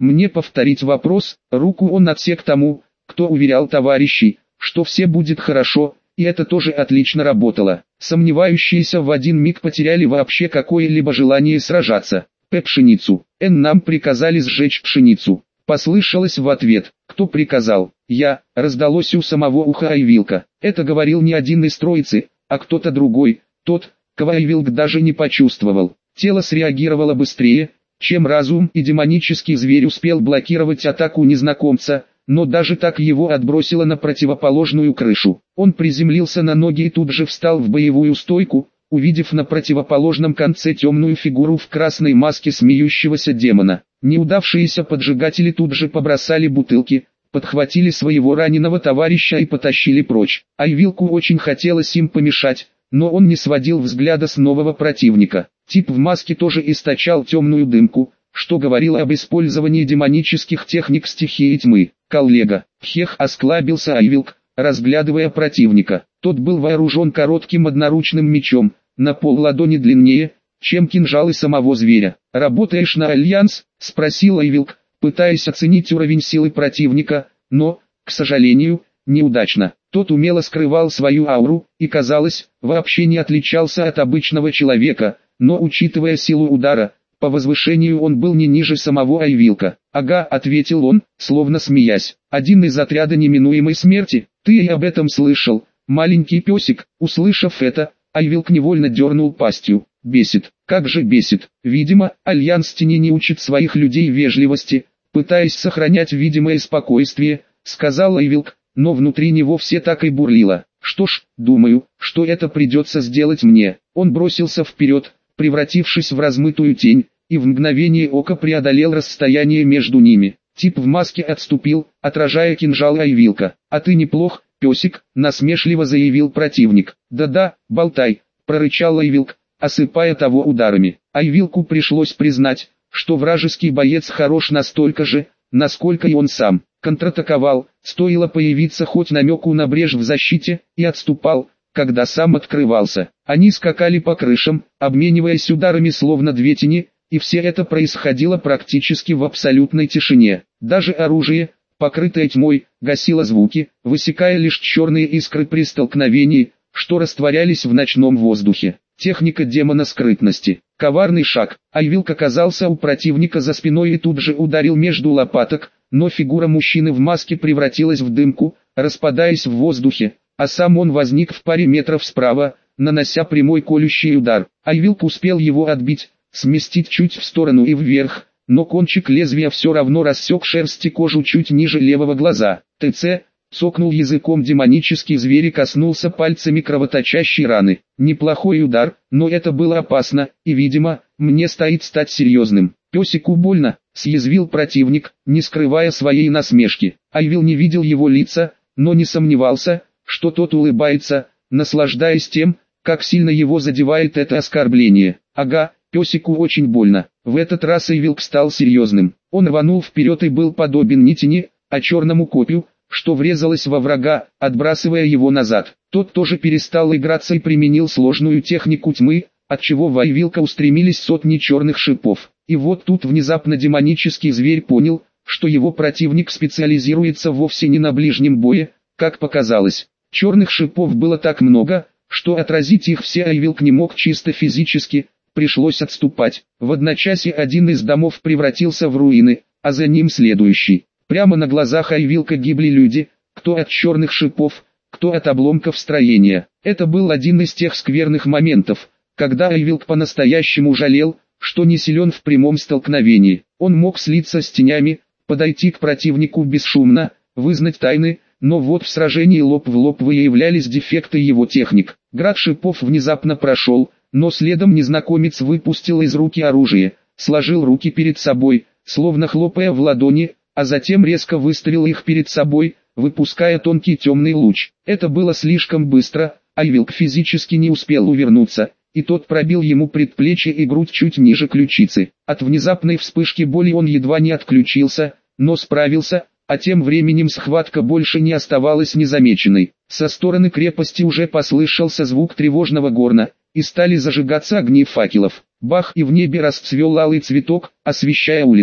Мне повторить вопрос, руку он отсек тому, кто уверял товарищей, что все будет хорошо, и это тоже отлично работало. Сомневающиеся в один миг потеряли вообще какое-либо желание сражаться. Пшеницу. Нам приказали сжечь пшеницу. Послышалось в ответ. Кто приказал? Я. Раздалось у самого уха Айвилка. Это говорил не один из троицы, а кто-то другой. Тот, кого Айвилк даже не почувствовал. Тело среагировало быстрее, чем разум, и демонический зверь успел блокировать атаку незнакомца, но даже так его отбросило на противоположную крышу. Он приземлился на ноги и тут же встал в боевую стойку, увидев на противоположном конце темную фигуру в красной маске смеющегося демона. Неудавшиеся поджигатели тут же побросали бутылки, подхватили своего раненого товарища и потащили прочь. Айвилку очень хотелось им помешать, но он не сводил взгляда с нового противника. Тип в маске тоже источал темную дымку, что говорило об использовании демонических техник стихии тьмы. «Коллега», — хех осклабился Айвилк, разглядывая противника. Тот был вооружен коротким одноручным мечом, на полладони длиннее, чем кинжалы самого зверя. «Работаешь на Альянс?» — спросил Айвилк, пытаясь оценить уровень силы противника, но, к сожалению, неудачно. Тот умело скрывал свою ауру, и, казалось, вообще не отличался от обычного человека, но учитывая силу удара, по возвышению он был не ниже самого Айвилка. «Ага», — ответил он, словно смеясь, — «один из отряда неминуемой смерти, ты и об этом слышал, маленький песик». Услышав это, Айвилк невольно дернул пастью. «Бесит, как же бесит». Видимо, Альянс Тени не учит своих людей вежливости, пытаясь сохранять видимое спокойствие, сказал Айвилк, но внутри него все так и бурлило. «Что ж, думаю, что это придется сделать мне». Он бросился вперед, превратившись в размытую тень, и в мгновение ока преодолел расстояние между ними. Тип в маске отступил, отражая кинжал Айвилка. «А ты неплох, песик», — насмешливо заявил противник. «Да-да, болтай», — прорычал Айвилк, осыпая того ударами. Айвилку пришлось признать, что вражеский боец хорош настолько же, насколько и он сам. Контратаковал, стоило появиться хоть намеку на брешь в защите, и отступал, когда сам открывался. Они скакали по крышам, обмениваясь ударами словно две тени, и все это происходило практически в абсолютной тишине. Даже оружие, покрытое тьмой, гасило звуки, высекая лишь черные искры при столкновении, что растворялись в ночном воздухе. Техника демона скрытности. Коварный шаг. Айвилк оказался у противника за спиной и тут же ударил между лопаток, но фигура мужчины в маске превратилась в дымку, распадаясь в воздухе, а сам он возник в паре метров справа, нанося прямой колющий удар. Айвилк успел его отбить, сместить чуть в сторону и вверх, но кончик лезвия все равно рассек шерсть и кожу чуть ниже левого глаза. ТЦ, цокнул языком демонический зверь и коснулся пальцами кровоточащей раны. Неплохой удар, но это было опасно, и, видимо, мне стоит стать серьезным. «Песику больно», — съязвил противник, не скрывая своей насмешки. Айвил не видел его лица, но не сомневался, что тот улыбается, наслаждаясь тем, как сильно его задевает это оскорбление. «Ага, песику очень больно». В этот раз Айвилк стал серьезным. Он рванул вперед и был подобен не тени, а черному копью, что врезалось во врага, отбрасывая его назад. Тот тоже перестал играться и применил сложную технику тьмы, отчего в Айвилка устремились сотни черных шипов. И вот тут внезапно демонический зверь понял, что его противник специализируется вовсе не на ближнем бое, как показалось. Черных шипов было так много, что отразить их все Айвилк не мог чисто физически, пришлось отступать. В одночасье один из домов превратился в руины, а за ним следующий. Прямо на глазах Айвилка гибли люди, кто от черных шипов, кто от обломков строения. Это был один из тех скверных моментов, когда Айвилк по-настоящему жалел, что не силен в прямом столкновении. Он мог слиться с тенями, подойти к противнику бесшумно, вызнать тайны, но вот в сражении лоб в лоб выявлялись дефекты его техник. Град шипов внезапно прошел, но следом незнакомец выпустил из руки оружие, сложил руки перед собой, словно хлопая в ладони, а затем резко выставил их перед собой, выпуская тонкий темный луч. Это было слишком быстро, Айвилк физически не успел увернуться, и тот пробил ему предплечье и грудь чуть ниже ключицы. От внезапной вспышки боли он едва не отключился, но справился, а тем временем схватка больше не оставалась незамеченной. Со стороны крепости уже послышался звук тревожного горна, и стали зажигаться огни факелов. Бах, и в небе расцвел алый цветок, освещая улицу.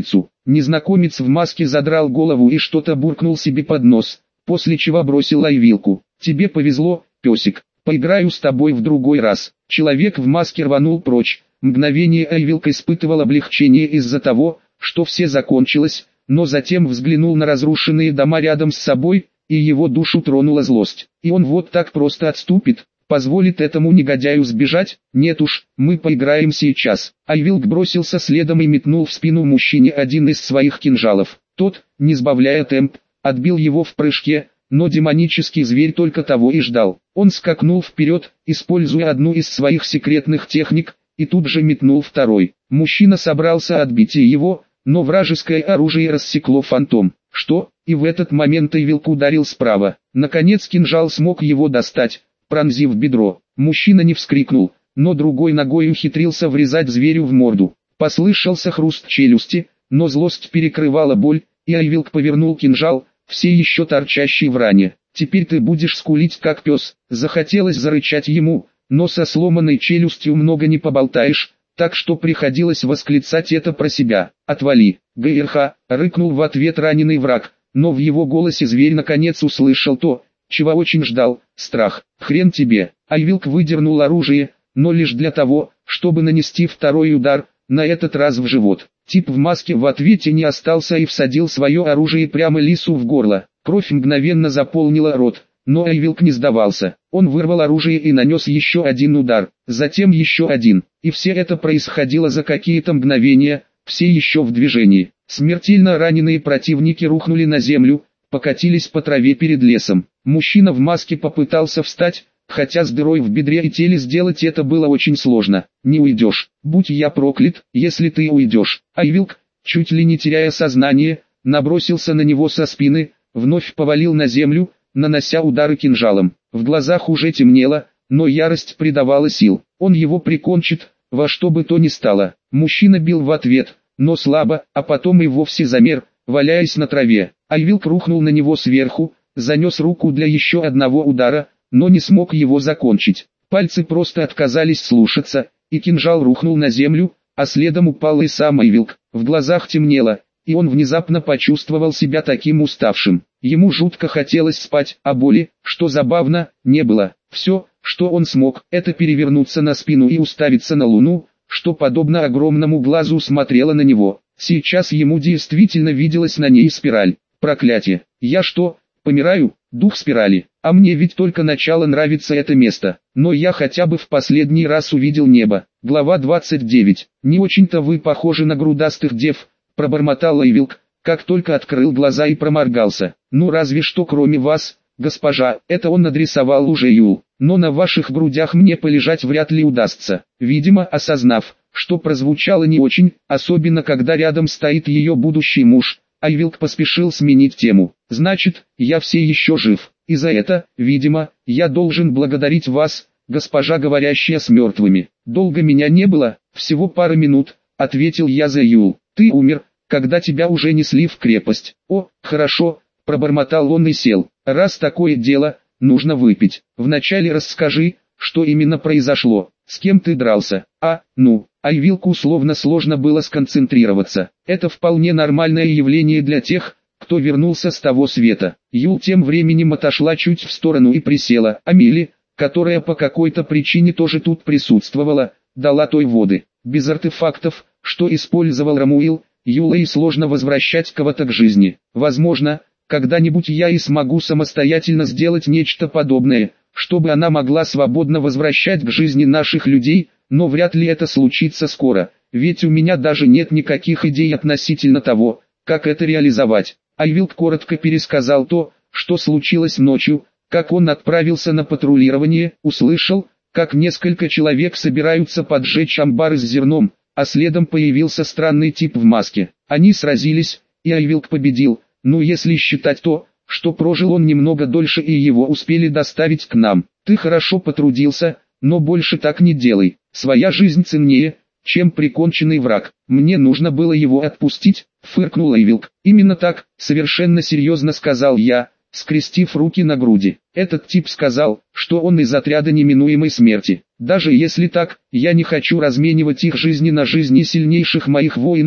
Незнакомец в маске задрал голову и что-то буркнул себе под нос, после чего бросил Айвилку. «Тебе повезло, песик, поиграю с тобой в другой раз». Человек в маске рванул прочь. Мгновение Айвилка испытывал облегчение из-за того, что все закончилось, но затем взглянул на разрушенные дома рядом с собой, и его душу тронула злость. И он вот так просто отступит, позволит этому негодяю сбежать? Нет уж, мы поиграем сейчас. Айвилк бросился следом и метнул в спину мужчине один из своих кинжалов. Тот, не сбавляя темп, отбил его в прыжке, но демонический зверь только того и ждал. Он скакнул вперед, используя одну из своих секретных техник, и тут же метнул второй. Мужчина собрался отбить его, но вражеское оружие рассекло фантом. Что? И в этот момент Айвилк ударил справа. Наконец кинжал смог его достать, пронзив бедро. Мужчина не вскрикнул, но другой ногой ухитрился врезать зверю в морду. Послышался хруст челюсти, но злость перекрывала боль, и Айвилк повернул кинжал, все еще торчащий в ране. «Теперь ты будешь скулить как пес». Захотелось зарычать ему, но со сломанной челюстью много не поболтаешь, так что приходилось восклицать это про себя. «Отвали, ГРХ!» — рыкнул в ответ раненый враг, но в его голосе зверь наконец услышал то, чего очень ждал — страх. «Хрен тебе!» Айвилк выдернул оружие, но лишь для того, чтобы нанести второй удар, на этот раз в живот. Тип в маске в ответе не остался и всадил свое оружие прямо лису в горло. Кровь мгновенно заполнила рот, но Айвилк не сдавался. Он вырвал оружие и нанес еще один удар, затем еще один. И все это происходило за какие-то мгновения, все еще в движении. Смертельно раненые противники рухнули на землю, покатились по траве перед лесом. Мужчина в маске попытался встать, хотя с дырой в бедре и теле сделать это было очень сложно. «Не уйдешь, будь я проклят, если ты уйдешь». Айвилк, чуть ли не теряя сознание, набросился на него со спины, вновь повалил на землю, нанося удары кинжалом. В глазах уже темнело, но ярость придавала сил. Он его прикончит, во что бы то ни стало. Мужчина бил в ответ, но слабо, а потом и вовсе замер, валяясь на траве. Айвилк рухнул на него сверху, занес руку для еще одного удара, но не смог его закончить. Пальцы просто отказались слушаться, и кинжал рухнул на землю, а следом упал и сам Айвилк. В глазах темнело, и он внезапно почувствовал себя таким уставшим. Ему жутко хотелось спать, а боли, что забавно, не было. Все, что он смог, это перевернуться на спину и уставиться на луну, что подобно огромному глазу смотрела на него. Сейчас ему действительно виделась на ней спираль. Проклятие! Я что, помираю? Дух спирали. А мне ведь только начало нравится это место. Но я хотя бы в последний раз увидел небо. Глава 29. Не очень-то вы похожи на грудастых дев, пробормотал Айвилк, как только открыл глаза и проморгался. Ну разве что кроме вас, госпожа, это он адресовал уже Юл. Но на ваших грудях мне полежать вряд ли удастся. Видимо, осознав, что прозвучало не очень, особенно когда рядом стоит ее будущий муж, Айвилк поспешил сменить тему. «Значит, я все еще жив, и за это, видимо, я должен благодарить вас, госпожа, говорящая с мертвыми. Долго меня не было, всего пара минут», — ответил я за Юл. «Ты умер, когда тебя уже несли в крепость». «О, хорошо», — пробормотал он и сел. «Раз такое дело, нужно выпить. Вначале расскажи, что именно произошло, с кем ты дрался». Айвилку словно сложно было сконцентрироваться. Это вполне нормальное явление для тех, кто вернулся с того света. Юл тем временем отошла чуть в сторону и присела, а Милли, которая по какой-то причине тоже тут присутствовала, дала той воды. Без артефактов, что использовал Рамуил, Юлей сложно возвращать кого-то к жизни. Возможно, когда-нибудь я и смогу самостоятельно сделать нечто подобное, чтобы она могла свободно возвращать к жизни наших людей, но вряд ли это случится скоро, ведь у меня даже нет никаких идей относительно того, как это реализовать. Айвилк коротко пересказал то, что случилось ночью, как он отправился на патрулирование, услышал, как несколько человек собираются поджечь амбары с зерном, а следом появился странный тип в маске. Они сразились, и Айвилк победил, если считать то, что прожил он немного дольше и его успели доставить к нам. Ты хорошо потрудился, но больше так не делай. Своя жизнь ценнее, чем приконченный враг. Мне нужно было его отпустить, фыркнул Айвилк. Именно так, совершенно серьезно сказал я, скрестив руки на груди. Этот тип сказал, что он из отряда неминуемой смерти. Даже если так, я не хочу разменивать их жизни на жизни сильнейших моих воинов,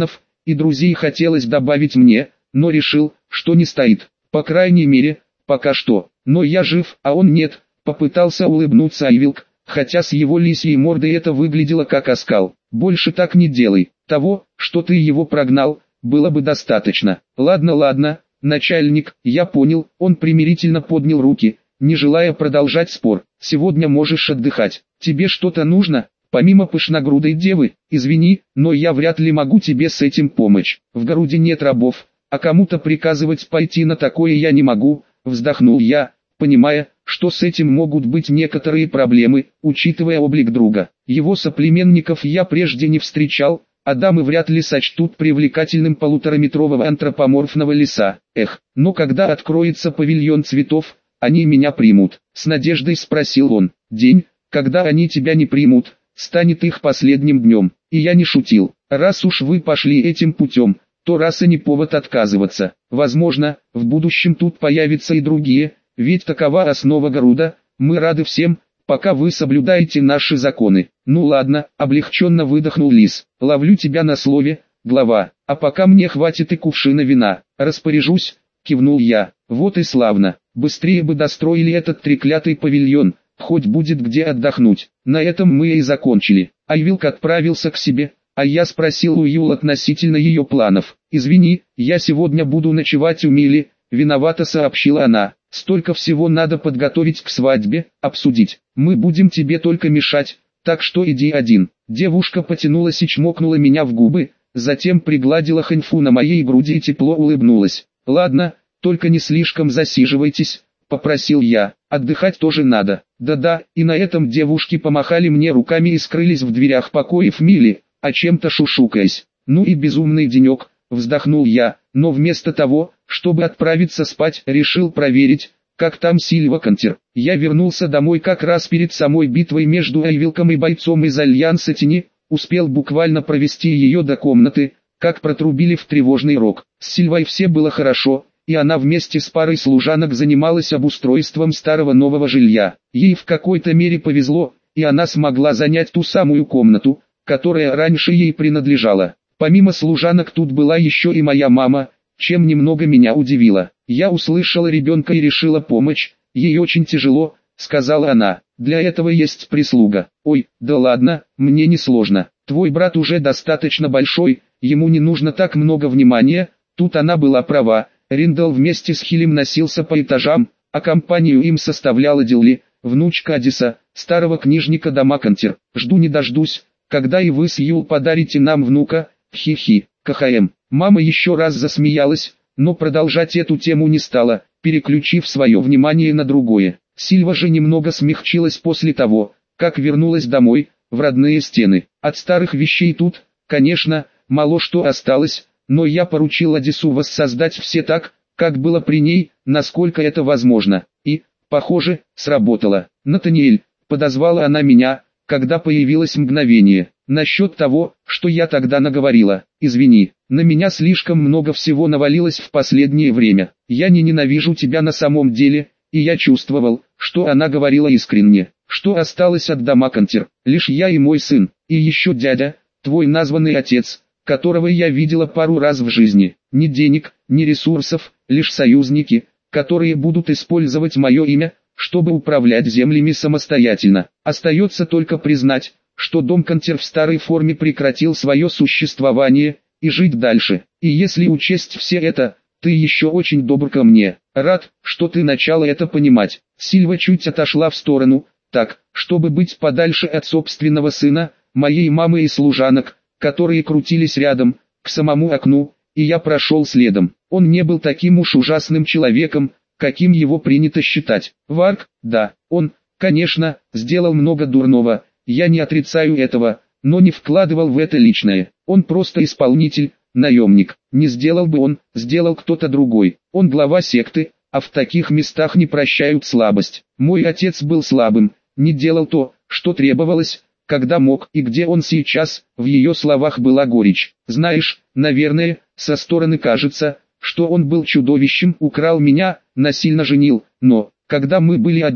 и друзей хотелось добавить мне, но решил, что не стоит. По крайней мере, пока что. Но я жив, а он нет, попытался улыбнуться Айвилк, хотя с его лисьей мордой это выглядело как оскал. Больше так не делай. Того, что ты его прогнал, было бы достаточно. Ладно, начальник, я понял. Он примирительно поднял руки, не желая продолжать спор. Сегодня можешь отдыхать. Тебе что-то нужно? Помимо пышногрудой девы, извини, но я вряд ли могу тебе с этим помочь. В городе нет рабов, а кому-то приказывать пойти на такое я не могу, вздохнул я, понимая, что с этим могут быть некоторые проблемы, учитывая облик друга. Его соплеменников я прежде не встречал, а дамы вряд ли сочтут привлекательным полутораметрового антропоморфного лиса. Но когда откроется павильон цветов, они меня примут. С надеждой спросил он. День, когда они тебя не примут, станет их последним днем. И я не шутил. Раз уж вы пошли этим путем, то раса не повод отказываться. Возможно, в будущем тут появятся и другие, ведь такова основа Гаруда. Мы рады всем, пока вы соблюдаете наши законы. Ну ладно, облегченно выдохнул лис. Ловлю тебя на слове, глава. А пока мне хватит и кувшина вина. Распоряжусь, кивнул я. Вот и славно. Быстрее бы достроили этот треклятый павильон, хоть будет где отдохнуть. На этом мы и закончили. Айвилк отправился к себе, а я спросил у Юл относительно ее планов. «Извини, я сегодня буду ночевать у Мили», — виновато сообщила она. «Столько всего надо подготовить к свадьбе, обсудить. Мы будем тебе только мешать, так что иди один». Девушка потянулась и чмокнула меня в губы, затем пригладила ханьфу на моей груди и тепло улыбнулась. «Ладно, только не слишком засиживайтесь», — попросил я. «Отдыхать тоже надо». Да-да, и на этом девушки помахали мне руками и скрылись в дверях покоев Мили, о чем-то шушукаясь. «Ну и безумный денек», — вздохнул я, но вместо того, чтобы отправиться спать, решил проверить, как там Сильва Кантер. Я вернулся домой как раз перед самой битвой между Айвилком и бойцом из Альянса Тени, успел буквально провести ее до комнаты, как протрубили в тревожный рог. С Сильвой все было хорошо, и она вместе с парой служанок занималась обустройством старого нового жилья. Ей в какой-то мере повезло, и она смогла занять ту самую комнату, которая раньше ей принадлежала. Помимо служанок тут была еще и моя мама, чем немного меня удивило. Я услышала ребенка и решила помочь, ей очень тяжело, сказала она. Для этого есть прислуга. Ой, да ладно, мне не сложно. Твой брат уже достаточно большой, ему не нужно так много внимания. Тут она была права. Риндал вместе с Хилем носился по этажам, а компанию им составляла Дилли, внучка Адиса, старого книжника дома Кантер. Жду не дождусь, когда и вы с Юл подарите нам внука, хи-хи, КХМ. Мама еще раз засмеялась, но продолжать эту тему не стала, переключив свое внимание на другое. Сильва же немного смягчилась после того, как вернулась домой, в родные стены. От старых вещей тут, конечно, мало что осталось, но я поручил Адису воссоздать все так, как было при ней, насколько это возможно. И, похоже, сработало. «Натаниэль», — подозвала она меня, когда появилось мгновение. «Насчет того, что я тогда наговорила, извини, на меня слишком много всего навалилось в последнее время. Я не ненавижу тебя на самом деле, и я чувствовал, что она говорила искренне. Что осталось от дома Кантер? Лишь я и мой сын, и еще дядя, твой названный отец, которого я видела пару раз в жизни. Ни денег, ни ресурсов, лишь союзники, которые будут использовать мое имя, чтобы управлять землями самостоятельно. Остается только признать, что дом Кантер в старой форме прекратил свое существование, и жить дальше. И если учесть все это, ты еще очень добр ко мне. Рад, что ты начала это понимать». Сильва чуть отошла в сторону, так, чтобы быть подальше от собственного сына, моей мамы и служанок, которые крутились рядом, к самому окну, и я прошел следом. Он не был таким уж ужасным человеком, каким его принято считать. Варк, да, он, конечно, сделал много дурного, я не отрицаю этого, но не вкладывал в это личное. Он просто исполнитель, наемник. Не сделал бы он, сделал кто-то другой. Он глава секты, а в таких местах не прощают слабость. Мой отец был слабым, не делал то, что требовалось, когда мог, и где он сейчас. В ее словах была горечь. Знаешь, наверное, со стороны кажется, что он был чудовищем, украл меня, насильно женил, но, когда мы были одни,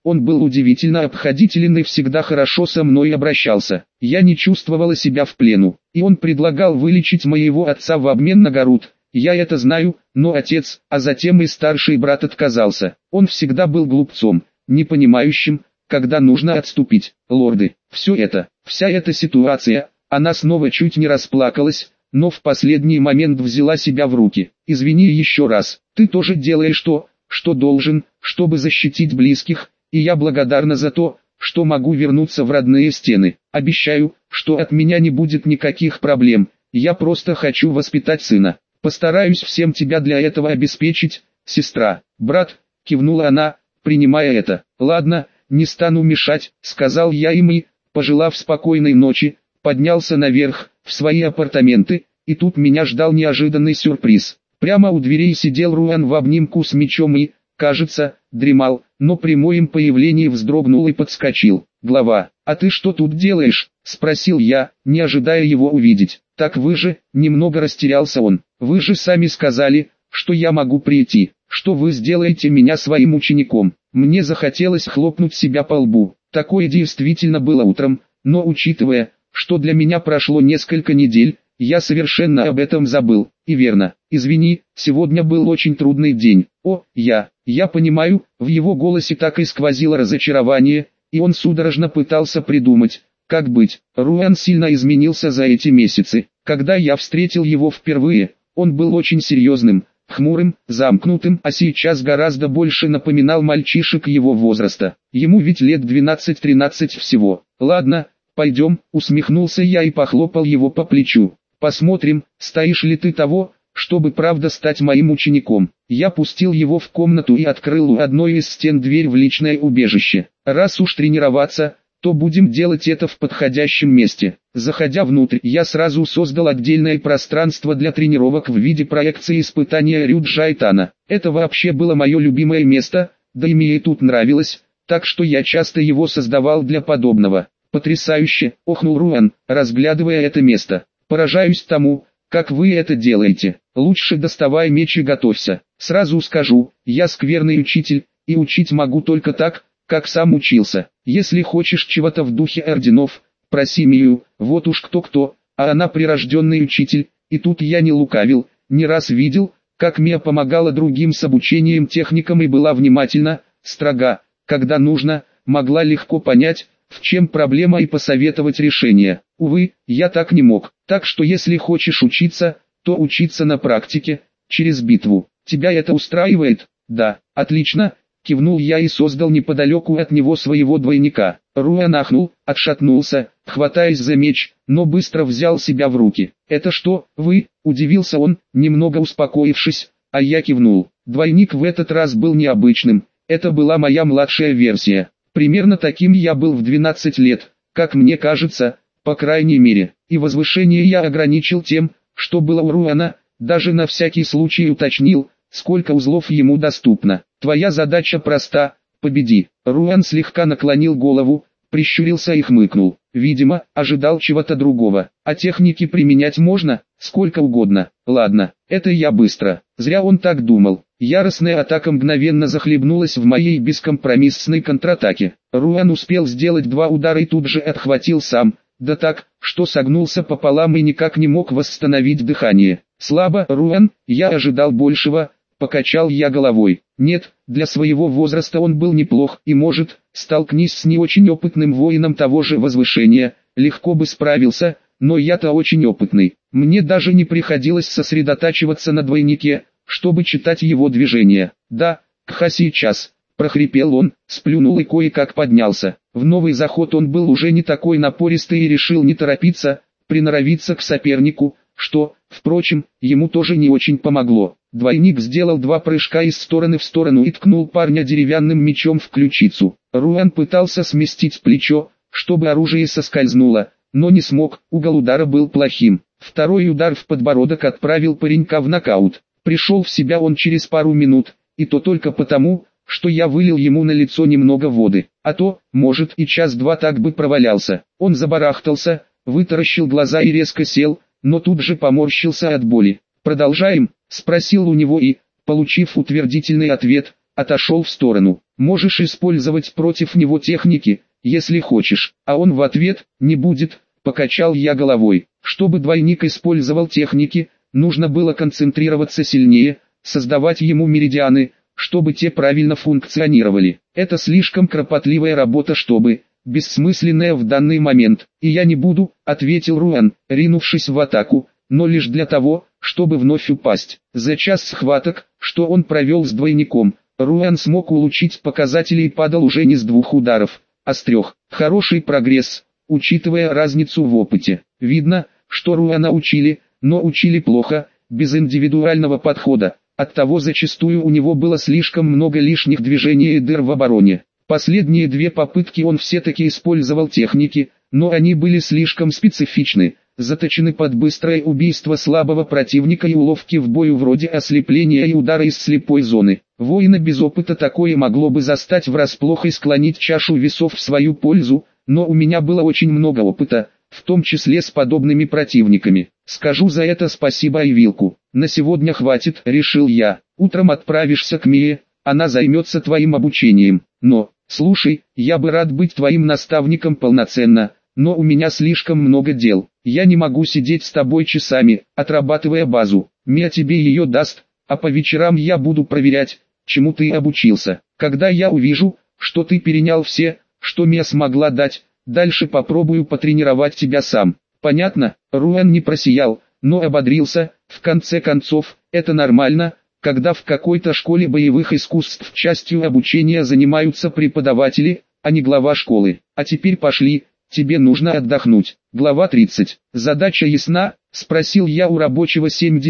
Он был удивительно обходителен и всегда хорошо со мной обращался. Я не чувствовала себя в плену, и он предлагал вылечить моего отца в обмен на Гарут. Я это знаю, но отец, а затем и старший брат отказался. Он всегда был глупцом, не понимающим, когда нужно отступить. Лорды, вся эта ситуация, она снова чуть не расплакалась, но в последний момент взяла себя в руки. Извини еще раз, ты тоже делаешь то, что должен, чтобы защитить близких, и я благодарна за то, что могу вернуться в родные стены. Обещаю, что от меня не будет никаких проблем, я просто хочу воспитать сына. Постараюсь всем тебя для этого обеспечить, сестра. Брат, кивнула она, принимая это. Ладно, не стану мешать, сказал я им и, пожелав спокойной ночи, поднялся наверх, в свои апартаменты, и тут меня ждал неожиданный сюрприз. Прямо у дверей сидел Руан в обнимку с мечом и, кажется, дремал, но при моем появлении вздрогнул и подскочил. «Глава, а ты что тут делаешь?» – спросил я, не ожидая его увидеть. «Так вы же», – немного растерялся он, – «вы же сами сказали, что я могу прийти, что вы сделаете меня своим учеником». Мне захотелось хлопнуть себя по лбу. Такое действительно было утром, но учитывая, что для меня прошло несколько недель, я совершенно об этом забыл. И верно, извини, сегодня был очень трудный день. Я понимаю, в его голосе так и сквозило разочарование, и он судорожно пытался придумать, как быть. Руан сильно изменился за эти месяцы. Когда я встретил его впервые, он был очень серьезным, хмурым, замкнутым, а сейчас гораздо больше напоминал мальчишек его возраста. Ему ведь лет 12-13 всего. «Ладно, пойдем», усмехнулся я и похлопал его по плечу. «Посмотрим, стоишь ли ты того, чтобы правда стать моим учеником». Я пустил его в комнату и открыл у одной из стен дверь в личное убежище. «Раз уж тренироваться, то будем делать это в подходящем месте». Заходя внутрь, я сразу создал отдельное пространство для тренировок в виде проекции испытания Рюджайтана. Это вообще было мое любимое место, да и мне и тут нравилось, так что я часто его создавал для подобного. «Потрясающе!» – охнул Руан, разглядывая это место. «Поражаюсь тому, как вы это делаете. Лучше доставай меч и готовься. Сразу скажу, я скверный учитель, и учить могу только так, как сам учился. Если хочешь чего-то в духе орденов, проси Мию, вот уж кто-кто, а она прирожденный учитель». И тут я не лукавил, не раз видел, как Мия помогала другим с обучением техникам и была внимательна, строга, когда нужно, могла легко понять, в чем проблема и посоветовать решение. Увы, я так не мог. Так что если хочешь учиться, то учиться на практике, через битву. Тебя это устраивает? Да, отлично, кивнул я и создал неподалеку от него своего двойника. Руан ахнул, отшатнулся, хватаясь за меч, но быстро взял себя в руки. «Это что, вы?» – удивился он, немного успокоившись, а я кивнул. Двойник в этот раз был необычным, это была моя младшая версия. Примерно таким я был в 12 лет, как мне кажется, по крайней мере, и возвышение я ограничил тем, что было у Руана, даже на всякий случай уточнил, сколько узлов ему доступно. «Твоя задача проста, победи». Руан слегка наклонил голову, прищурился и хмыкнул. Видимо, ожидал чего-то другого. «А техники применять можно, сколько угодно». «Ладно, это я быстро». Зря он так думал. Яростная атака мгновенно захлебнулась в моей бескомпромиссной контратаке. Руан успел сделать 2 удара и тут же отхватил сам, да так, что согнулся пополам и никак не мог восстановить дыхание. «Слабо, Руан, я ожидал большего», — покачал я головой. «Нет, для своего возраста он был неплох и может, столкнись с не очень опытным воином того же возвышения, легко бы справился, но я-то очень опытный. Мне даже не приходилось сосредотачиваться на двойнике, чтобы читать его движения. Да, кха сейчас», — прохрипел он, сплюнул и кое-как поднялся. В новый заход он был уже не такой напористый и решил не торопиться, приноровиться к сопернику, что, впрочем, ему тоже не очень помогло. Двойник сделал 2 прыжка из стороны в сторону и ткнул парня деревянным мечом в ключицу. Руан пытался сместить плечо, чтобы оружие соскользнуло, но не смог, угол удара был плохим. Второй удар в подбородок отправил паренька в нокаут. Пришел в себя он через пару минут, и то только потому, что я вылил ему на лицо немного воды. А то, может, и час-два так бы провалялся. Он забарахтался, вытаращил глаза и резко сел, но тут же поморщился от боли. «Продолжаем?» – спросил у него и, получив утвердительный ответ, отошел в сторону. Можешь использовать против него техники, если хочешь. А он в ответ: не будет, покачал я головой. Чтобы двойник использовал техники, нужно было концентрироваться сильнее, создавать ему меридианы, чтобы те правильно функционировали. Это слишком кропотливая работа, чтобы, бессмысленная в данный момент. И я не буду, ответил Руэн, ринувшись в атаку, но лишь для того, чтобы вновь упасть. За час схваток, что он провел с двойником, Руэн смог улучшить показатели и падал уже не с 2 ударов, а с 3. Хороший прогресс, учитывая разницу в опыте. Видно, что Руэна учили, но учили плохо, без индивидуального подхода. Оттого зачастую у него было слишком много лишних движений и дыр в обороне. Последние 2 попытки он все-таки использовал техники, но они были слишком специфичны, заточены под быстрое убийство слабого противника и уловки в бою вроде ослепления и удара из слепой зоны. Воина без опыта такое могло бы застать врасплох и склонить чашу весов в свою пользу, но у меня было очень много опыта, в том числе с подобными противниками. Скажу за это спасибо Айвилку. На сегодня хватит, решил я. Утром отправишься к Мие, она займется твоим обучением. Но, слушай, я бы рад быть твоим наставником полноценно, но у меня слишком много дел. Я не могу сидеть с тобой часами, отрабатывая базу. Мия тебе ее даст, а по вечерам я буду проверять, чему ты обучился. Когда я увижу, что ты перенял все, что Мия смогла дать, дальше попробую потренировать тебя сам. Понятно? Руэн не просиял, но ободрился. В конце концов, это нормально, когда в какой-то школе боевых искусств частью обучения занимаются преподаватели, а не глава школы. А теперь пошли, тебе нужно отдохнуть. Глава 30. Задача ясна? Спросил я у рабочего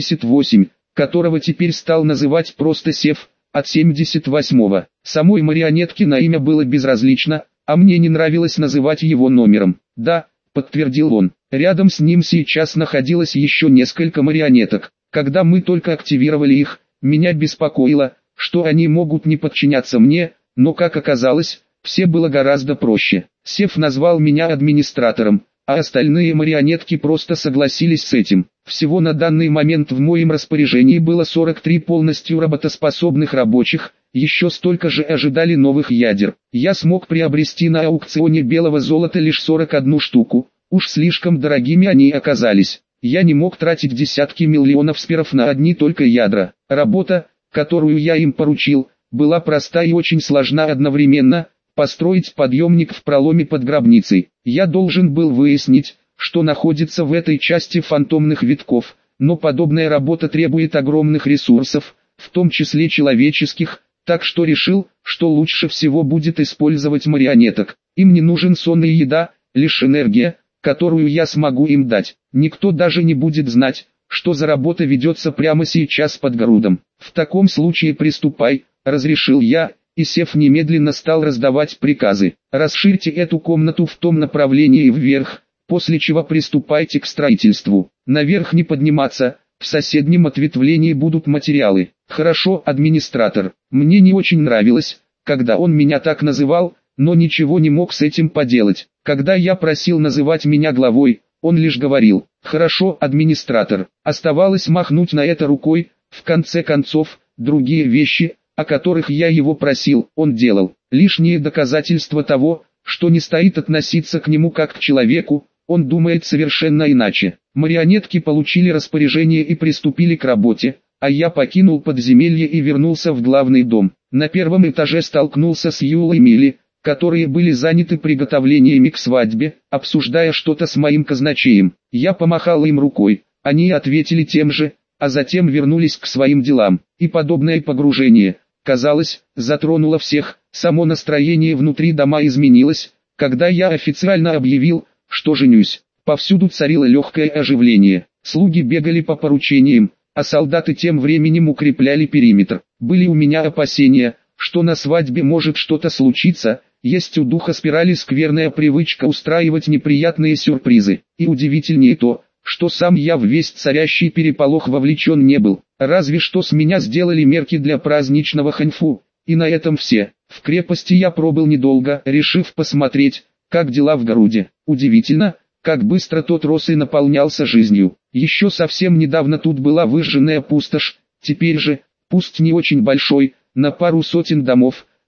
78, которого теперь стал называть просто Сев, от 78-го. Самой марионетке на имя было безразлично, а мне не нравилось называть его номером. Да, подтвердил он. Рядом с ним сейчас находилось еще несколько марионеток. Когда мы только активировали их, меня беспокоило, что они могут не подчиняться мне, но как оказалось, все было гораздо проще. Сев назвал меня администратором, а остальные марионетки просто согласились с этим. Всего на данный момент в моем распоряжении было 43 полностью работоспособных рабочих, еще столько же ожидали новых ядер. Я смог приобрести на аукционе белого золота лишь 41 штуку, уж слишком дорогими они оказались. Я не мог тратить десятки миллионов сперов на одни только ядра. Работа, которую я им поручил, была проста и очень сложна одновременно. Построить подъемник в проломе под гробницей. Я должен был выяснить, что находится в этой части фантомных витков, но подобная работа требует огромных ресурсов, в том числе человеческих, так что решил, что лучше всего будет использовать марионеток. Им не нужен сон и еда, лишь энергия, которую я смогу им дать. Никто даже не будет знать, что за работа ведется прямо сейчас под грудом. В таком случае приступай, разрешил я, и Сев немедленно стал раздавать приказы. Расширьте эту комнату в том направлении вверх, после чего приступайте к строительству. Наверх не подниматься, в соседнем ответвлении будут материалы. Хорошо, администратор. Мне не очень нравилось, когда он меня так называл, но ничего не мог с этим поделать. Когда я просил называть меня главой, он лишь говорил: хорошо, администратор. Оставалось махнуть на это рукой. В конце концов, другие вещи, о которых я его просил, он делал. Лишние доказательства того, что не стоит относиться к нему как к человеку, он думает совершенно иначе. Марионетки получили распоряжение и приступили к работе, а я покинул подземелье и вернулся в главный дом. На первом этаже столкнулся с Юлой и Милли, которые были заняты приготовлениями к свадьбе, обсуждая что-то с моим казначеем. Я помахал им рукой, они ответили тем же, а затем вернулись к своим делам. И подобное погружение, казалось, затронуло всех. Само настроение внутри дома изменилось, когда я официально объявил, что женюсь. Повсюду царило легкое оживление. Слуги бегали по поручениям, а солдаты тем временем укрепляли периметр. Были у меня опасения, что на свадьбе может что-то случиться. Есть у духа спирали скверная привычка устраивать неприятные сюрпризы. И удивительнее то, что сам я в весь царящий переполох вовлечен не был. Разве что с меня сделали мерки для праздничного ханьфу. И на этом все. В крепости я пробыл недолго, решив посмотреть, как дела в городе. Удивительно, как быстро тот рос и наполнялся жизнью. Еще совсем недавно тут была выжженная пустошь, теперь же, пусть не очень большой, на пару сотен домов,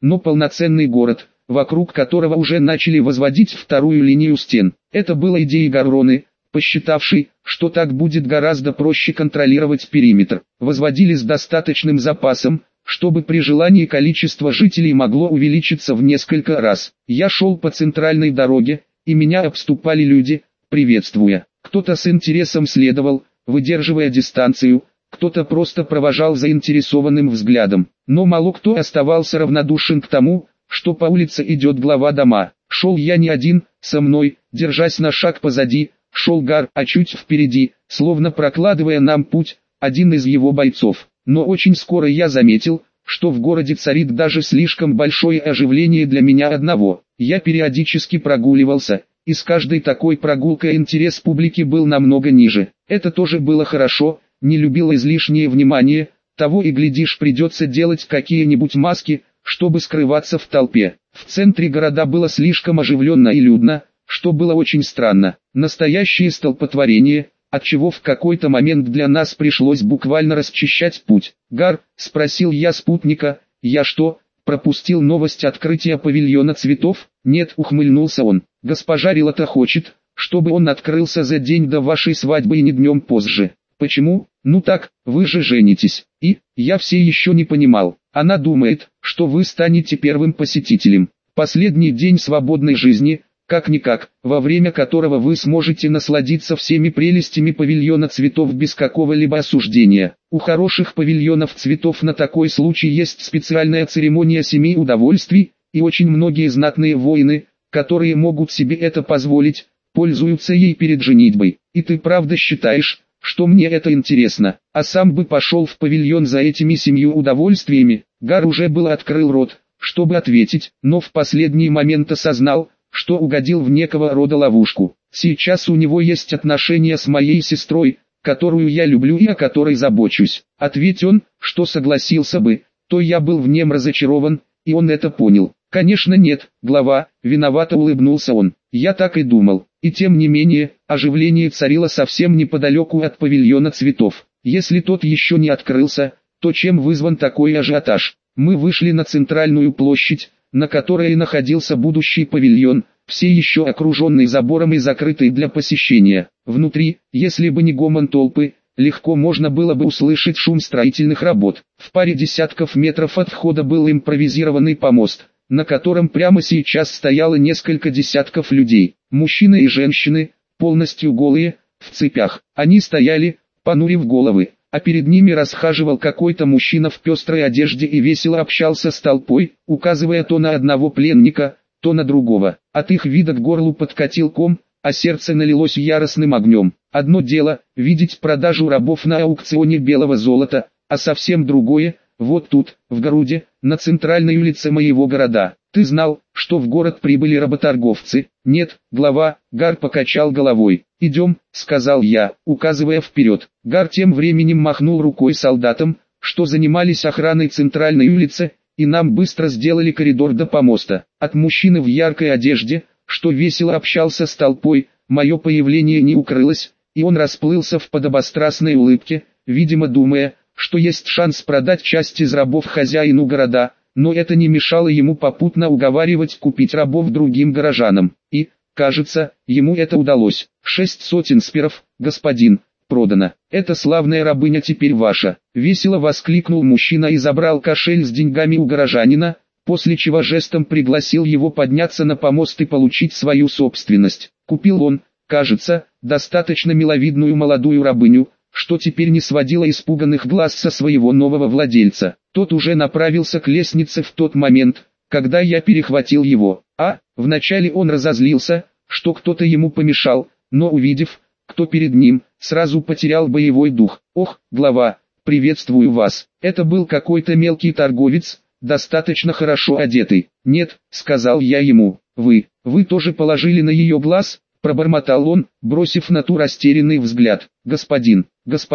но полноценный город, вокруг которого уже начали возводить вторую линию стен. Это была идея Гарроны, посчитавшей, что так будет гораздо проще контролировать периметр. Возводили с достаточным запасом, чтобы при желании количество жителей могло увеличиться в несколько раз. Я шел по центральной дороге, и меня обступали люди, приветствуя. Кто-то с интересом следовал, выдерживая дистанцию, кто-то просто провожал заинтересованным взглядом. Но мало кто оставался равнодушен к тому, что по улице идет глава дома. Шел я не один, со мной, держась на шаг позади, шел Гар, а чуть впереди, словно прокладывая нам путь, один из его бойцов. Но очень скоро я заметил, что в городе царит даже слишком большое оживление для меня одного. Я периодически прогуливался, и с каждой такой прогулкой интерес публики был намного ниже. Это тоже было хорошо, не любил излишнее внимание, того и глядишь придется делать какие-нибудь маски, чтобы скрываться в толпе. В центре города было слишком оживленно и людно, что было очень странно. Настоящее столпотворение, отчего в какой-то момент для нас пришлось буквально расчищать путь. «Гар», — спросил я спутника, — «я что, пропустил новость открытия павильона цветов?» «Нет», — ухмыльнулся он, — «госпожа Рилата хочет, чтобы он открылся за день до вашей свадьбы и не днем позже». «Почему?» «Ну так, вы же женитесь». И, я все еще не понимал, она думает, что вы станете первым посетителем. Последний день свободной жизни, как-никак, во время которого вы сможете насладиться всеми прелестями павильона цветов без какого-либо осуждения. У хороших павильонов цветов на такой случай есть специальная церемония семей удовольствий, и очень многие знатные воины, которые могут себе это позволить, пользуются ей перед женитьбой. И ты правда считаешь, что мне это интересно, а сам бы пошел в павильон за этими 7 удовольствиями? Гар уже был открыл рот, чтобы ответить, но в последний момент осознал, что угодил в некого рода ловушку. Сейчас у него есть отношения с моей сестрой, которую я люблю и о которой забочусь. Ответь он, что согласился бы, то я был в нем разочарован, и он это понял. Конечно нет, глава, виновато улыбнулся он. Я так и думал. И тем не менее, оживление царило совсем неподалеку от павильона цветов. Если тот еще не открылся, то чем вызван такой ажиотаж? Мы вышли на центральную площадь, на которой и находился будущий павильон, все еще окруженный забором и закрытый для посещения. Внутри, если бы не гомон толпы, легко можно было бы услышать шум строительных работ. В паре десятков метров от входа был импровизированный помост, на котором прямо сейчас стояло несколько десятков людей, мужчины и женщины, полностью голые, в цепях. Они стояли, понурив головы, а перед ними расхаживал какой-то мужчина в пестрой одежде и весело общался с толпой, указывая то на одного пленника, то на другого. От их вида к горлу подкатил ком, а сердце налилось яростным огнем. Одно дело – видеть продажу рабов на аукционе белого золота, а совсем другое – вот тут, в городе, на центральной улице моего города. Ты знал, что в город прибыли работорговцы? Нет, глава, Гар покачал головой. Идем, сказал я, указывая вперед. Гар тем временем махнул рукой солдатам, что занимались охраной центральной улицы, и нам быстро сделали коридор до помоста. От мужчины в яркой одежде, что весело общался с толпой, мое появление не укрылось, и он расплылся в подобострастной улыбке, видимо думая, что есть шанс продать часть из рабов хозяину города, но это не мешало ему попутно уговаривать купить рабов другим горожанам. И, кажется, ему это удалось. 600 спиров, господин, продано. Эта славная рабыня теперь ваша. Весело воскликнул мужчина и забрал кошель с деньгами у горожанина, после чего жестом пригласил его подняться на помост и получить свою собственность. Купил он, кажется, достаточно миловидную молодую рабыню, что теперь не сводило испуганных глаз со своего нового владельца. Тот уже направился к лестнице в тот момент, когда я перехватил его. Вначале он разозлился, что кто-то ему помешал, но увидев, кто перед ним, сразу потерял боевой дух. Ох, глава, приветствую вас. Это был какой-то мелкий торговец, достаточно хорошо одетый. Нет, сказал я ему, вы тоже положили на ее глаз? Пробормотал он, бросив на ту растерянный взгляд. Господин,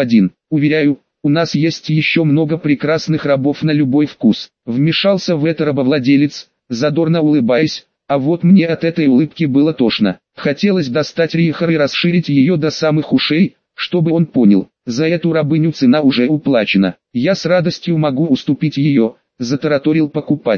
уверяю, у нас есть еще много прекрасных рабов на любой вкус. Вмешался в это рабовладелец, задорно улыбаясь, а вот мне от этой улыбки было тошно. Хотелось достать рихор и расширить ее до самых ушей, чтобы он понял, за эту рабыню цена уже уплачена. Я с радостью могу уступить ее, затараторил покупатель.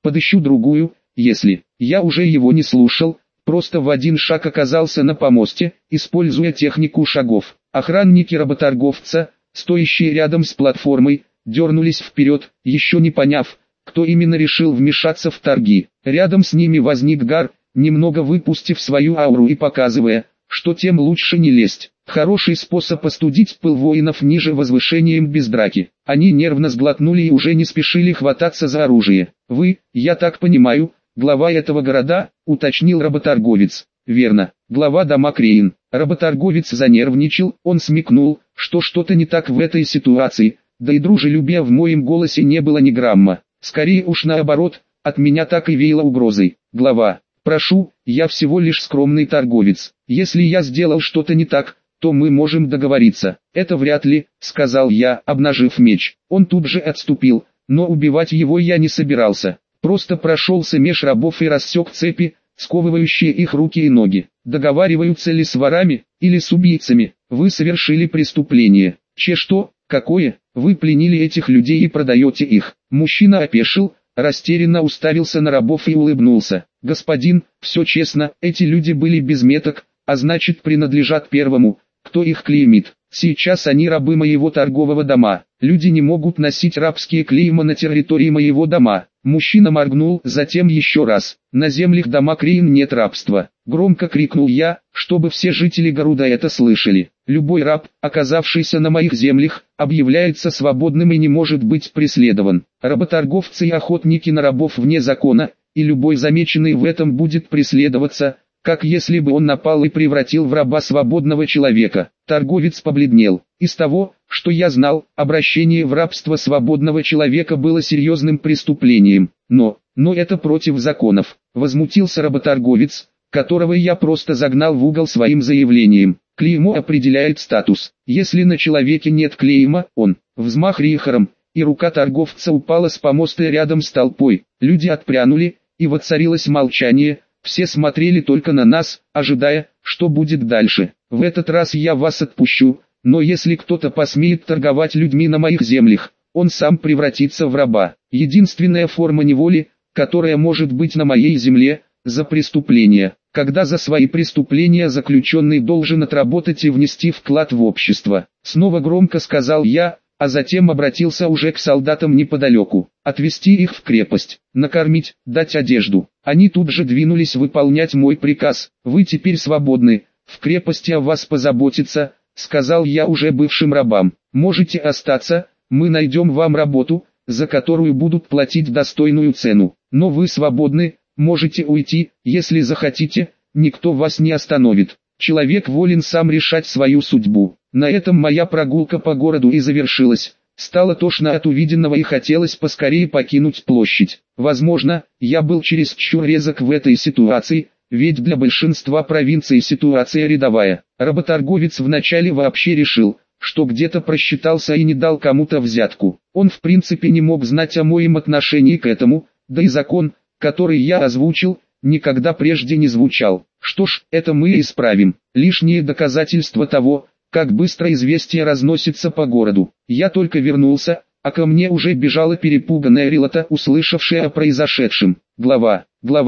подыщу другую, если. Я уже его не слушал, просто в один шаг оказался на помосте, используя технику шагов. Охранники работорговца, стоящие рядом с платформой, дернулись вперед, еще не поняв, кто именно решил вмешаться в торги. Рядом с ними возник Гар, немного выпустив свою ауру и показывая, что тем лучше не лезть. Хороший способ остудить пыл воинов ниже возвышением без драки. Они нервно сглотнули и уже не спешили хвататься за оружие. «Вы, я так понимаю, глава этого города», — уточнил работорговец. «Верно, глава дома Креин». Работорговец занервничал, он смекнул, что что-то не так в этой ситуации, да и дружелюбия в моем голосе не было ни грамма. Скорее уж наоборот, от меня так и веяло угрозой. «Глава, прошу, я всего лишь скромный торговец. Если я сделал что-то не так, то мы можем договориться». «Это вряд ли», — сказал я, обнажив меч. Он тут же отступил, но убивать его я не собирался. Просто прошелся меж рабов и рассек цепи, сковывающие их руки и ноги. Договариваются ли с ворами, или с убийцами? Вы совершили преступление. Что? Какое? Вы пленили этих людей и продаете их. Мужчина опешил, растерянно уставился на рабов и улыбнулся. «Господин, все честно, эти люди были без меток, а значит принадлежат первому, кто их клеймит. Сейчас они рабы моего торгового дома. Люди не могут носить рабские клейма на территории моего дома». Мужчина моргнул, затем еще раз. «На землях дома Креин нет рабства», — громко крикнул я, чтобы все жители города это слышали. «Любой раб, оказавшийся на моих землях, объявляется свободным и не может быть преследован. Работорговцы и охотники на рабов вне закона, и любой замеченный в этом будет преследоваться, как если бы он напал и превратил в раба свободного человека». Торговец побледнел. Из того, что я знал, обращение в рабство свободного человека было серьезным преступлением. Но это против законов. Возмутился работорговец, которого я просто загнал в угол своим заявлением. Клеймо определяет статус. Если на человеке нет клейма, он, взмах рихором, и рука торговца упала с помоста рядом с толпой. Люди отпрянули, и воцарилось молчание. Все смотрели только на нас, ожидая, что будет дальше. «В этот раз я вас отпущу, но если кто-то посмеет торговать людьми на моих землях, он сам превратится в раба. Единственная форма неволи, которая может быть на моей земле, за преступление. Когда за свои преступления заключенный должен отработать и внести вклад в общество». Снова громко сказал я, а затем обратился уже к солдатам неподалеку. «Отвести их в крепость, накормить, дать одежду». Они тут же двинулись выполнять мой приказ. «Вы теперь свободны, в крепости о вас позаботиться», — сказал я уже бывшим рабам. «Можете остаться, мы найдем вам работу, за которую будут платить достойную цену. Но вы свободны, можете уйти, если захотите, никто вас не остановит. Человек волен сам решать свою судьбу». На этом моя прогулка по городу и завершилась. Стало тошно от увиденного и хотелось поскорее покинуть площадь. Возможно, я был чересчур резок в этой ситуации, ведь для большинства провинций ситуация рядовая. Работорговец вначале вообще решил, что где-то просчитался и не дал кому-то взятку. Он в принципе не мог знать о моем отношении к этому, да и закон, который я озвучил, никогда прежде не звучал. Что ж, это мы исправим. Лишнее доказательство того, как быстро известие разносится по городу. Я только вернулся, а ко мне уже бежала перепуганная Рилата, услышавшая о произошедшем. «Глава,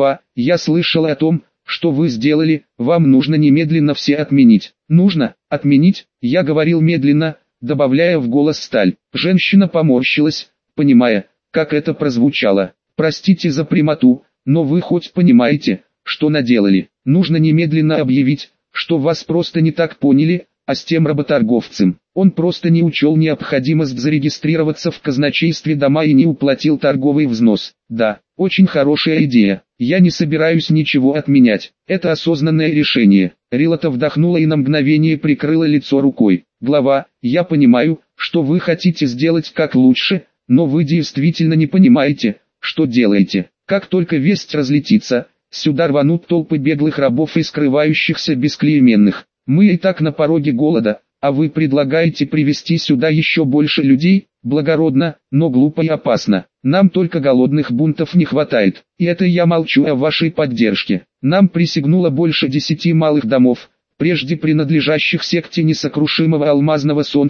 я слышала о том, что вы сделали, вам нужно немедленно все отменить». «Нужно отменить?» Я говорил медленно, добавляя в голос сталь. Женщина поморщилась, понимая, как это прозвучало. «Простите за прямоту, но вы хоть понимаете, что наделали? Нужно немедленно объявить, что вас просто не так поняли, а с тем работорговцем. Он просто не учел необходимость зарегистрироваться в казначействе дома и не уплатил торговый взнос». «Да, очень хорошая идея. Я не собираюсь ничего отменять. Это осознанное решение». Рилата вдохнула и на мгновение прикрыла лицо рукой. «Глава, я понимаю, что вы хотите сделать как лучше, но вы действительно не понимаете, что делаете. Как только весть разлетится, сюда рванут толпы беглых рабов и скрывающихся бесклейменных. Мы и так на пороге голода, а вы предлагаете привести сюда еще больше людей? Благородно, но глупо и опасно. Нам только голодных бунтов не хватает. И это я молчу о вашей поддержке. Нам присягнуло больше 10 малых домов, прежде принадлежащих секте несокрушимого алмазного солнца,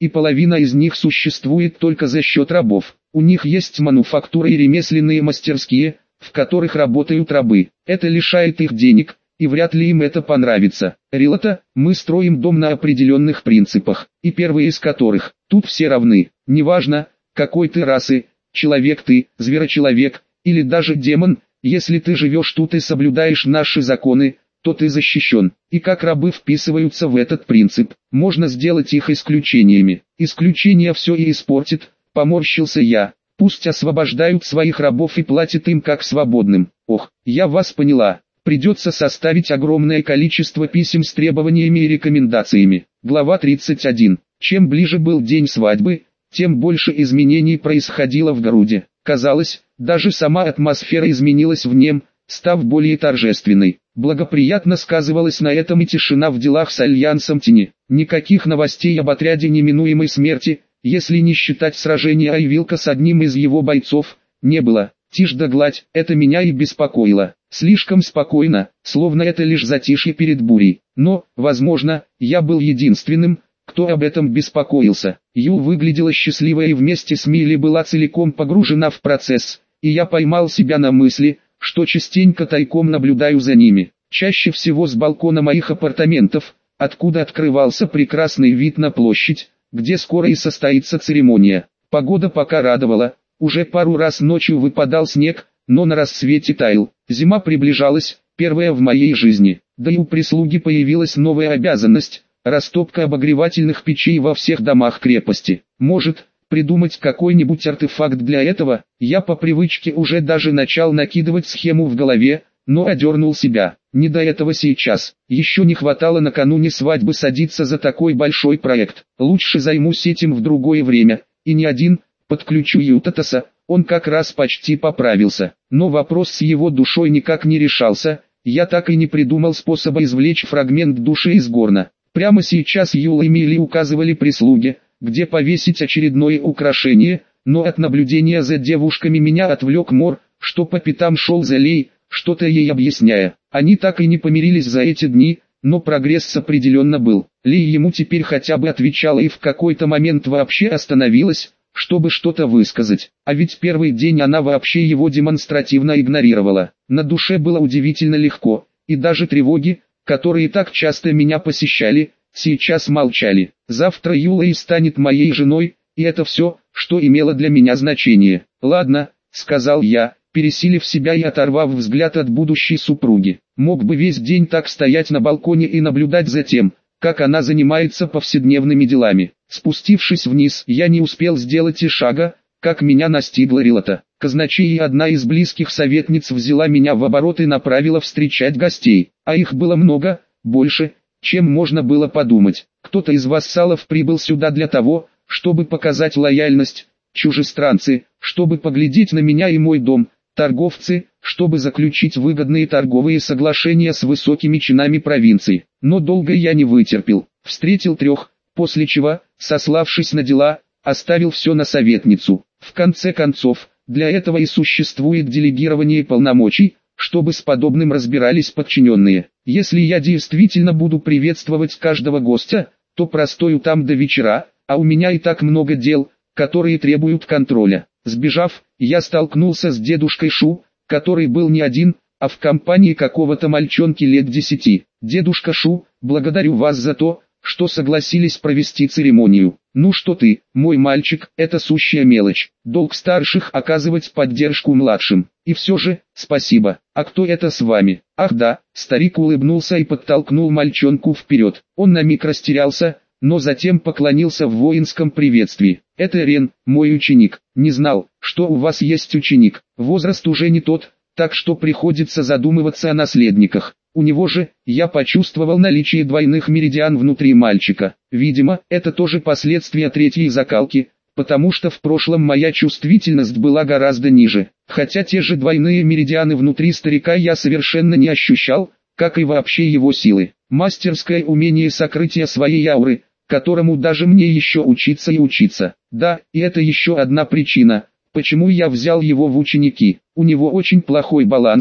и половина из них существует только за счет рабов. У них есть мануфактуры и ремесленные мастерские, в которых работают рабы. Это лишает их денег, и вряд ли им это понравится. Рилата, мы строим дом на определенных принципах, и первый из которых, тут все равны. Неважно, какой ты расы, человек ты, зверочеловек, или даже демон, если ты живешь тут и соблюдаешь наши законы, то ты защищен. И как рабы вписываются в этот принцип, можно сделать их исключениями. Исключение все и испортит, поморщился я. Пусть освобождают своих рабов и платят им как свободным. Ох, я вас поняла. Придется составить огромное количество писем с требованиями и рекомендациями. Глава 31. Чем ближе был день свадьбы, тем больше изменений происходило в Гаруде. Казалось, даже сама атмосфера изменилась в нем, став более торжественной. Благоприятно сказывалась на этом и тишина в делах с Альянсом Тени. Никаких новостей об отряде неминуемой смерти, если не считать сражения Айвилка с одним из его бойцов, не было. Тишь да гладь, это меня и беспокоило. Слишком спокойно, словно это лишь затишье перед бурей. Но, возможно, я был единственным, кто об этом беспокоился. Ю выглядела счастливой и вместе с Милли была целиком погружена в процесс, и я поймал себя на мысли, что частенько тайком наблюдаю за ними. Чаще всего с балкона моих апартаментов, откуда открывался прекрасный вид на площадь, где скоро и состоится церемония. Погода пока радовала, уже пару раз ночью выпадал снег, но на рассвете таял. Зима приближалась, первая в моей жизни, да и у прислуги появилась новая обязанность – растопка обогревательных печей во всех домах крепости. Может, придумать какой-нибудь артефакт для этого? Я по привычке уже даже начал накидывать схему в голове, но одернул себя. Не до этого сейчас. Еще не хватало накануне свадьбы садиться за такой большой проект. Лучше займусь этим в другое время, и не один, подключу Ютатаса, он как раз почти поправился. Но вопрос с его душой никак не решался, я так и не придумал способа извлечь фрагмент души из горна. Прямо сейчас Юла и Милли указывали прислуге, где повесить очередное украшение, но от наблюдения за девушками меня отвлек Мор, что по пятам шел за Лей, что-то ей объясняя. Они так и не помирились за эти дни, но прогресс определенно был. Лей ему теперь хотя бы отвечала и в какой-то момент вообще остановилась, чтобы что-то высказать. А ведь первый день она вообще его демонстративно игнорировала. На душе было удивительно легко, и даже тревоги, которые так часто меня посещали, сейчас молчали. Завтра Юла и станет моей женой, и это все, что имело для меня значение. «Ладно», — сказал я, пересилив себя и оторвав взгляд от будущей супруги. Мог бы весь день так стоять на балконе и наблюдать за тем, как она занимается повседневными делами. Спустившись вниз, я не успел сделать и шага, как меня настигла Рилата. Казначей и одна из близких советниц взяла меня в оборот и направила встречать гостей. А их было много, больше, чем можно было подумать. Кто-то из вассалов прибыл сюда для того, чтобы показать лояльность, чужестранцы, чтобы поглядеть на меня и мой дом, торговцы, чтобы заключить выгодные торговые соглашения с высокими чинами провинции. Но долго я не вытерпел. Встретил трех, после чего, сославшись на дела, оставил все на советницу. В конце концов, для этого и существует делегирование полномочий, чтобы с подобным разбирались подчиненные. Если я действительно буду приветствовать каждого гостя, то простою там до вечера, а у меня и так много дел, которые требуют контроля. Сбежав, я столкнулся с дедушкой Шу, который был не один, а в компании какого-то мальчонки лет 10. «Дедушка Шу, благодарю вас за то, что согласились провести церемонию. Ну что ты, мой мальчик, это сущая мелочь. Долг старших оказывать поддержку младшим. И все же, спасибо. А кто это с вами?» «Ах да», старик улыбнулся и подтолкнул мальчонку вперед. Он на миг растерялся, но затем поклонился в воинском приветствии. «Это Рен, мой ученик. Не знал, что у вас есть ученик. Возраст уже не тот, так что приходится задумываться о наследниках. У него же, я почувствовал наличие двойных меридиан внутри мальчика. Видимо, это тоже последствия третьей закалки, потому что в прошлом моя чувствительность была гораздо ниже. Хотя те же двойные меридианы внутри старика я совершенно не ощущал, как и вообще его силы. Мастерское умение сокрытия своей ауры, которому даже мне еще учиться и учиться. Да, и это еще одна причина, почему я взял его в ученики. У него очень плохой баланс,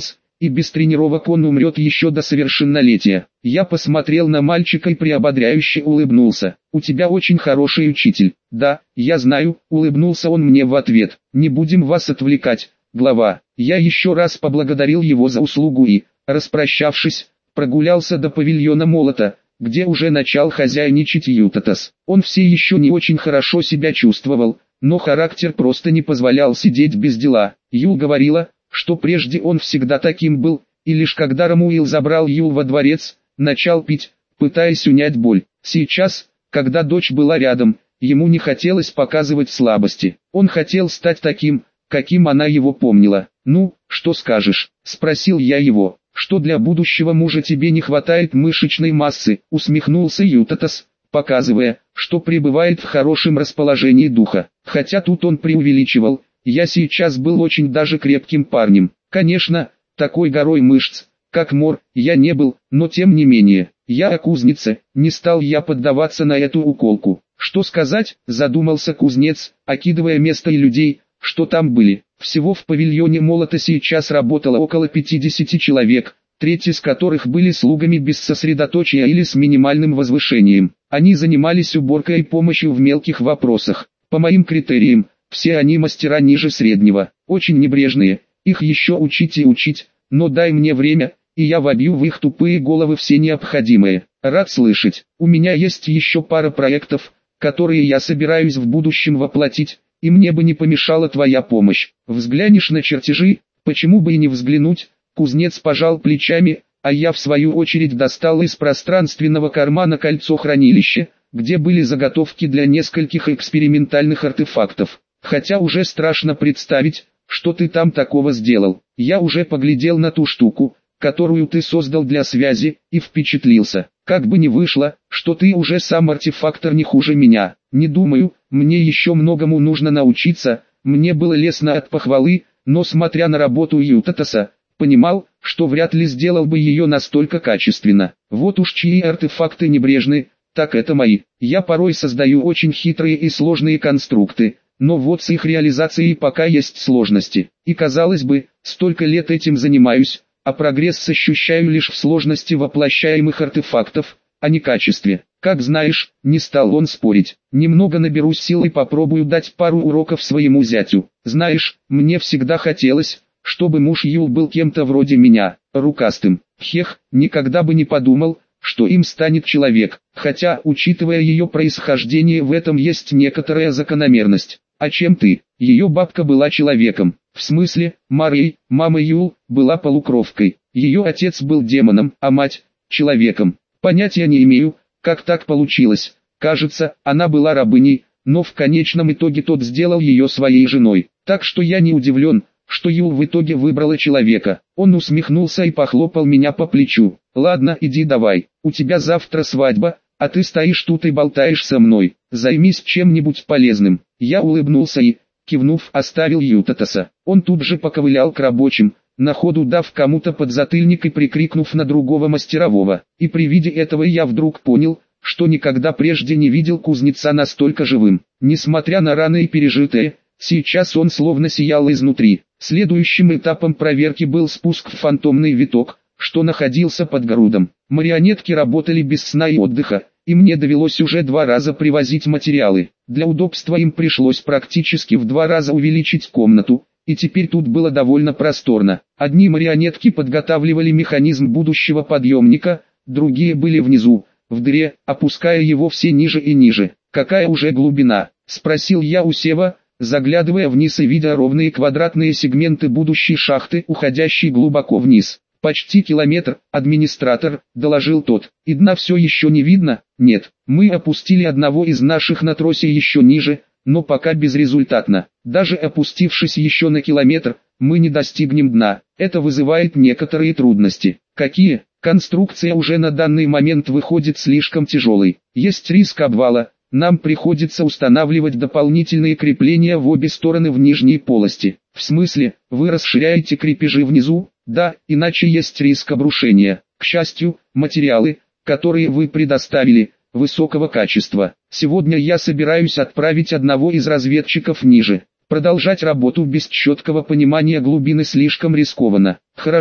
и без тренировок он умрет еще до совершеннолетия. Я посмотрел на мальчика и приободряюще улыбнулся. «У тебя очень хороший учитель». «Да, я знаю», — улыбнулся он мне в ответ. «Не будем вас отвлекать, глава». Я еще раз поблагодарил его за услугу и, распрощавшись, прогулялся до павильона молота, где уже начал хозяйничать Ютатас. Он все еще не очень хорошо себя чувствовал, но характер просто не позволял сидеть без дела. Юл говорила, что прежде он всегда таким был, и лишь когда Рамуил забрал Юл во дворец, начал пить, пытаясь унять боль. Сейчас, когда дочь была рядом, ему не хотелось показывать слабости. Он хотел стать таким, каким она его помнила. «Ну, что скажешь?» – спросил я его. «Что для будущего мужа тебе не хватает мышечной массы?» – усмехнулся Ютатас, показывая, что пребывает в хорошем расположении духа. Хотя тут он преувеличивал, я сейчас был очень даже крепким парнем. Конечно, такой горой мышц, как Мор, я не был, но тем не менее, я о кузнице, не стал я поддаваться на эту уколку. «Что сказать?» – задумался кузнец, окидывая место и людей, что там были. Всего в павильоне молота сейчас работало около 50 человек, треть из которых были слугами без сосредоточия или с минимальным возвышением. Они занимались уборкой и помощью в мелких вопросах. По моим критериям, все они мастера ниже среднего, очень небрежные, их еще учить и учить, но дай мне время, и я вобью в их тупые головы все необходимое. Рад слышать, у меня есть еще пара проектов, которые я собираюсь в будущем воплотить, и мне бы не помешала твоя помощь. Взглянешь на чертежи, почему бы и не взглянуть?» Кузнец пожал плечами, а я в свою очередь достал из пространственного кармана кольцо хранилища, где были заготовки для нескольких экспериментальных артефактов. «Хотя уже страшно представить, что ты там такого сделал. Я уже поглядел на ту штуку, которую ты создал для связи, и впечатлился. Как бы ни вышло, что ты уже сам артефактор не хуже меня. Не думаю, мне еще многому нужно научиться». Мне было лестно от похвалы, но смотря на работу Ютатаса, понимал, что вряд ли сделал бы ее настолько качественно. Вот уж чьи артефакты небрежны, так это мои. Я порой создаю очень хитрые и сложные конструкты, но вот с их реализацией пока есть сложности. И казалось бы, столько лет этим занимаюсь, а прогресс ощущаю лишь в сложности воплощаемых артефактов, а не качестве. «Как знаешь», не стал он спорить. «Немного наберусь сил и попробую дать пару уроков своему зятю. Знаешь, мне всегда хотелось, чтобы муж Юл был кем-то вроде меня, рукастым. Хех, никогда бы не подумал, что им станет человек. Хотя, учитывая ее происхождение, в этом есть некоторая закономерность. А чем ты?» Ее бабка была человеком. В смысле, Марей, мама Юл, была полукровкой. Ее отец был демоном, а мать – человеком. Понятия не имею, как так получилось. Кажется, она была рабыней, но в конечном итоге тот сделал ее своей женой. Так что я не удивлен, что Юл в итоге выбрала человека. Он усмехнулся и похлопал меня по плечу. «Ладно, иди давай, у тебя завтра свадьба, а ты стоишь тут и болтаешь со мной. Займись чем-нибудь полезным». Я улыбнулся и, кивнув, оставил Ютатаса. Он тут же поковылял к рабочим, на ходу дав кому-то подзатыльник и прикрикнув на другого мастерового. И при виде этого я вдруг понял, что никогда прежде не видел кузнеца настолько живым. Несмотря на раны и пережитое, сейчас он словно сиял изнутри. Следующим этапом проверки был спуск в фантомный виток, что находился под грудом. Марионетки работали без сна и отдыха, и мне довелось уже 2 раза привозить материалы. Для удобства им пришлось практически в 2 раза увеличить комнату, и теперь тут было довольно просторно. Одни марионетки подготавливали механизм будущего подъемника, другие были внизу, в дыре, опуская его все ниже и ниже. «Какая уже глубина?» – спросил я у Сева, заглядывая вниз и видя ровные квадратные сегменты будущей шахты, уходящей глубоко вниз. «Почти километр, администратор», – доложил тот. «И дна все еще не видно?» «Нет, мы опустили одного из наших на тросе еще ниже, но пока безрезультатно. Даже опустившись еще на километр, мы не достигнем дна. Это вызывает некоторые трудности». «Какие?» «Конструкция уже на данный момент выходит слишком тяжелой. Есть риск обвала. Нам приходится устанавливать дополнительные крепления в обе стороны в нижней полости». «В смысле, вы расширяете крепежи внизу?» «Да, иначе есть риск обрушения. К счастью, материалы, которые вы предоставили, высокого качества. Сегодня я собираюсь отправить одного из разведчиков ниже. Продолжать работу без четкого понимания глубины слишком рискованно». «Хорошо,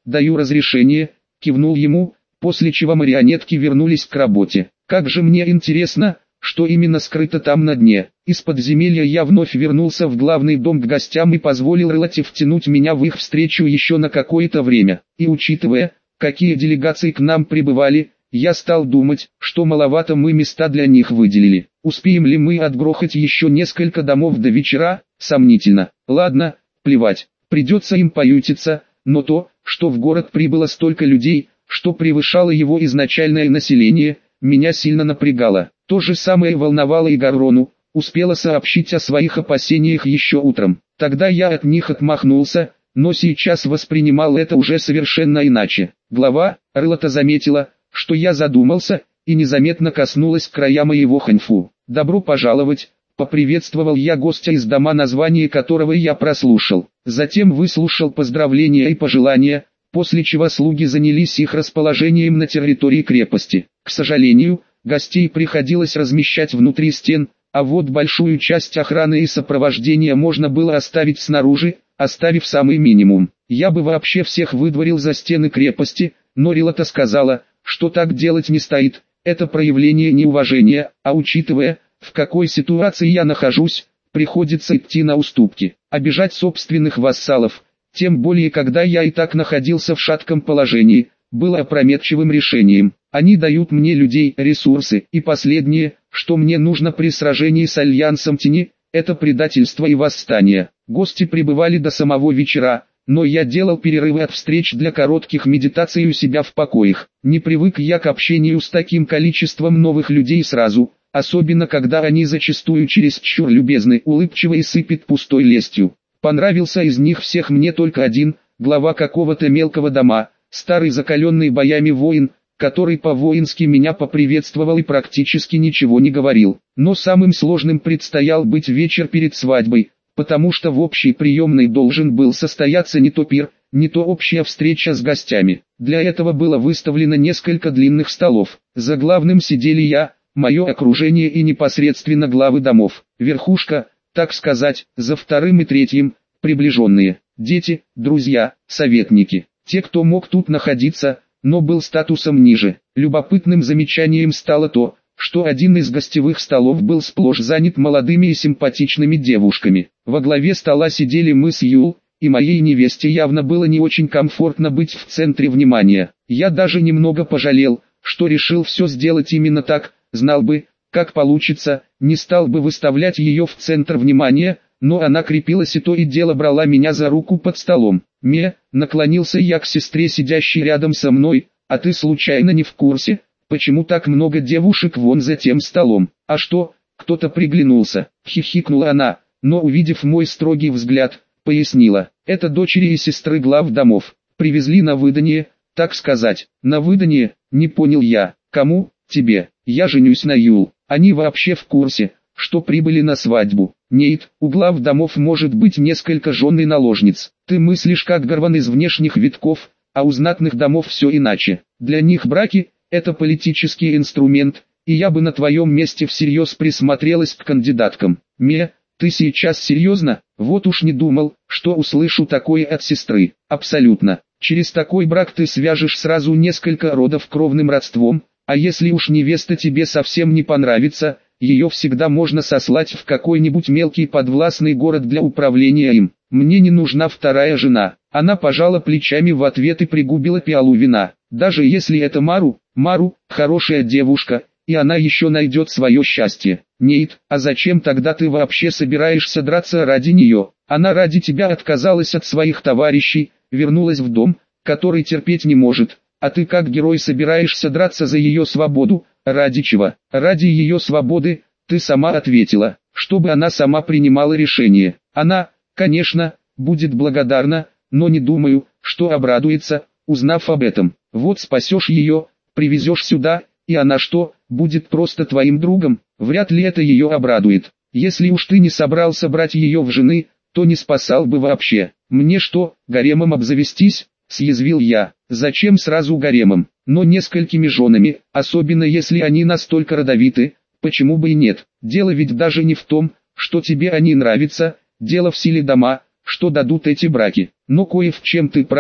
даю разрешение, кивнул ему, после чего марионетки вернулись к работе. Как же мне интересно, что именно скрыто там на дне. Из подземелья я вновь вернулся в главный дом к гостям и позволил Релате втянуть меня в их встречу еще на какое-то время. И учитывая, какие делегации к нам прибывали, я стал думать, что маловато мы места для них выделили. Успеем ли мы отгрохать еще несколько домов до вечера? Сомнительно. Ладно, плевать, придется им поютиться, но то, что в город прибыло столько людей, что превышало его изначальное население, меня сильно напрягало. То же самое волновало и Гаррону, успела сообщить о своих опасениях еще утром. Тогда я от них отмахнулся, но сейчас воспринимал это уже совершенно иначе. Глава Релата заметила, что я задумался, и незаметно коснулась края моего ханьфу. «Добро пожаловать», — поприветствовал я гостя из дома, название которого я прослушал. Затем выслушал поздравления и пожелания, после чего слуги занялись их расположением на территории крепости. К сожалению, гостей приходилось размещать внутри стен, а вот большую часть охраны и сопровождения можно было оставить снаружи, оставив самый минимум. Я бы вообще всех выдворил за стены крепости, но Релата сказала, что так делать не стоит, это проявление неуважения, а учитывая, в какой ситуации я нахожусь, приходится идти на уступки. Обижать собственных вассалов, тем более когда я и так находился в шатком положении, было опрометчивым решением. Они дают мне людей, ресурсы, и последнее, что мне нужно при сражении с Альянсом Тени, это предательство и восстание. Гости прибывали до самого вечера, но я делал перерывы от встреч для коротких медитаций у себя в покоях. Не привык я к общению с таким количеством новых людей сразу, особенно когда они зачастую чересчур любезны, улыбчивы и сыпят пустой лестью. Понравился из них всех мне только один, глава какого-то мелкого дома, старый закаленный боями воин, который по-воински меня поприветствовал и практически ничего не говорил. Но самым сложным предстоял быть вечер перед свадьбой, потому что в общей приемной должен был состояться не то пир, не то общая встреча с гостями. Для этого было выставлено несколько длинных столов. За главным сидели я, мое окружение и непосредственно главы домов. Верхушка, так сказать, за вторым и третьим, приближенные, дети, друзья, советники. Те, кто мог тут находиться, но был статусом ниже. Любопытным замечанием стало то, что один из гостевых столов был сплошь занят молодыми и симпатичными девушками. Во главе стола сидели мы с Юл, и моей невесте явно было не очень комфортно быть в центре внимания. Я даже немного пожалел, что решил все сделать именно так, знал бы, как получится, не стал бы выставлять ее в центр внимания, но она крепилась и то и дело брала меня за руку под столом. Наклонился я к сестре, сидящей рядом со мной, а ты случайно не в курсе, почему так много девушек вон за тем столом? А что, кто-то приглянулся? Хихикнула она, но увидев мой строгий взгляд, пояснила. Это дочери и сестры глав домов, привезли на выданье, так сказать. На выданье, не понял я. Кому? Тебе. Я женюсь на Юл. Они вообще в курсе, что прибыли на свадьбу? Нет, у глав домов может быть несколько жен и наложниц. Ты мыслишь как Гарван из внешних витков, а у знатных домов все иначе. Для них браки – это политический инструмент, и я бы на твоем месте всерьез присмотрелась к кандидаткам. Ты сейчас серьезно? Вот уж не думал, что услышу такое от сестры. Абсолютно. Через такой брак ты свяжешь сразу несколько родов кровным родством, а если уж невеста тебе совсем не понравится, ее всегда можно сослать в какой-нибудь мелкий подвластный город для управления им. Мне не нужна вторая жена. Она пожала плечами в ответ и пригубила пиалу вина. Даже если это Мару, хорошая девушка, и она еще найдет свое счастье. Нет, а зачем тогда ты вообще собираешься драться ради нее? Она ради тебя отказалась от своих товарищей, вернулась в дом, который терпеть не может, а ты как герой собираешься драться за ее свободу, ради чего? Ради ее свободы, ты сама ответила, чтобы она сама принимала решение. Она, конечно, будет благодарна, но не думаю, что обрадуется, узнав об этом. Вот спасешь ее, привезешь сюда, и она что, будет просто твоим другом? Вряд ли это ее обрадует. Если уж ты не собрался брать ее в жены, то не спасал бы вообще. Мне что, гаремом обзавестись? Съязвил я. Зачем сразу гаремом? Но несколькими женами, особенно если они настолько родовиты, почему бы и нет? Дело ведь даже не в том, что тебе они нравятся, дело в силе дома, что дадут эти браки. Но кое в чем ты прав,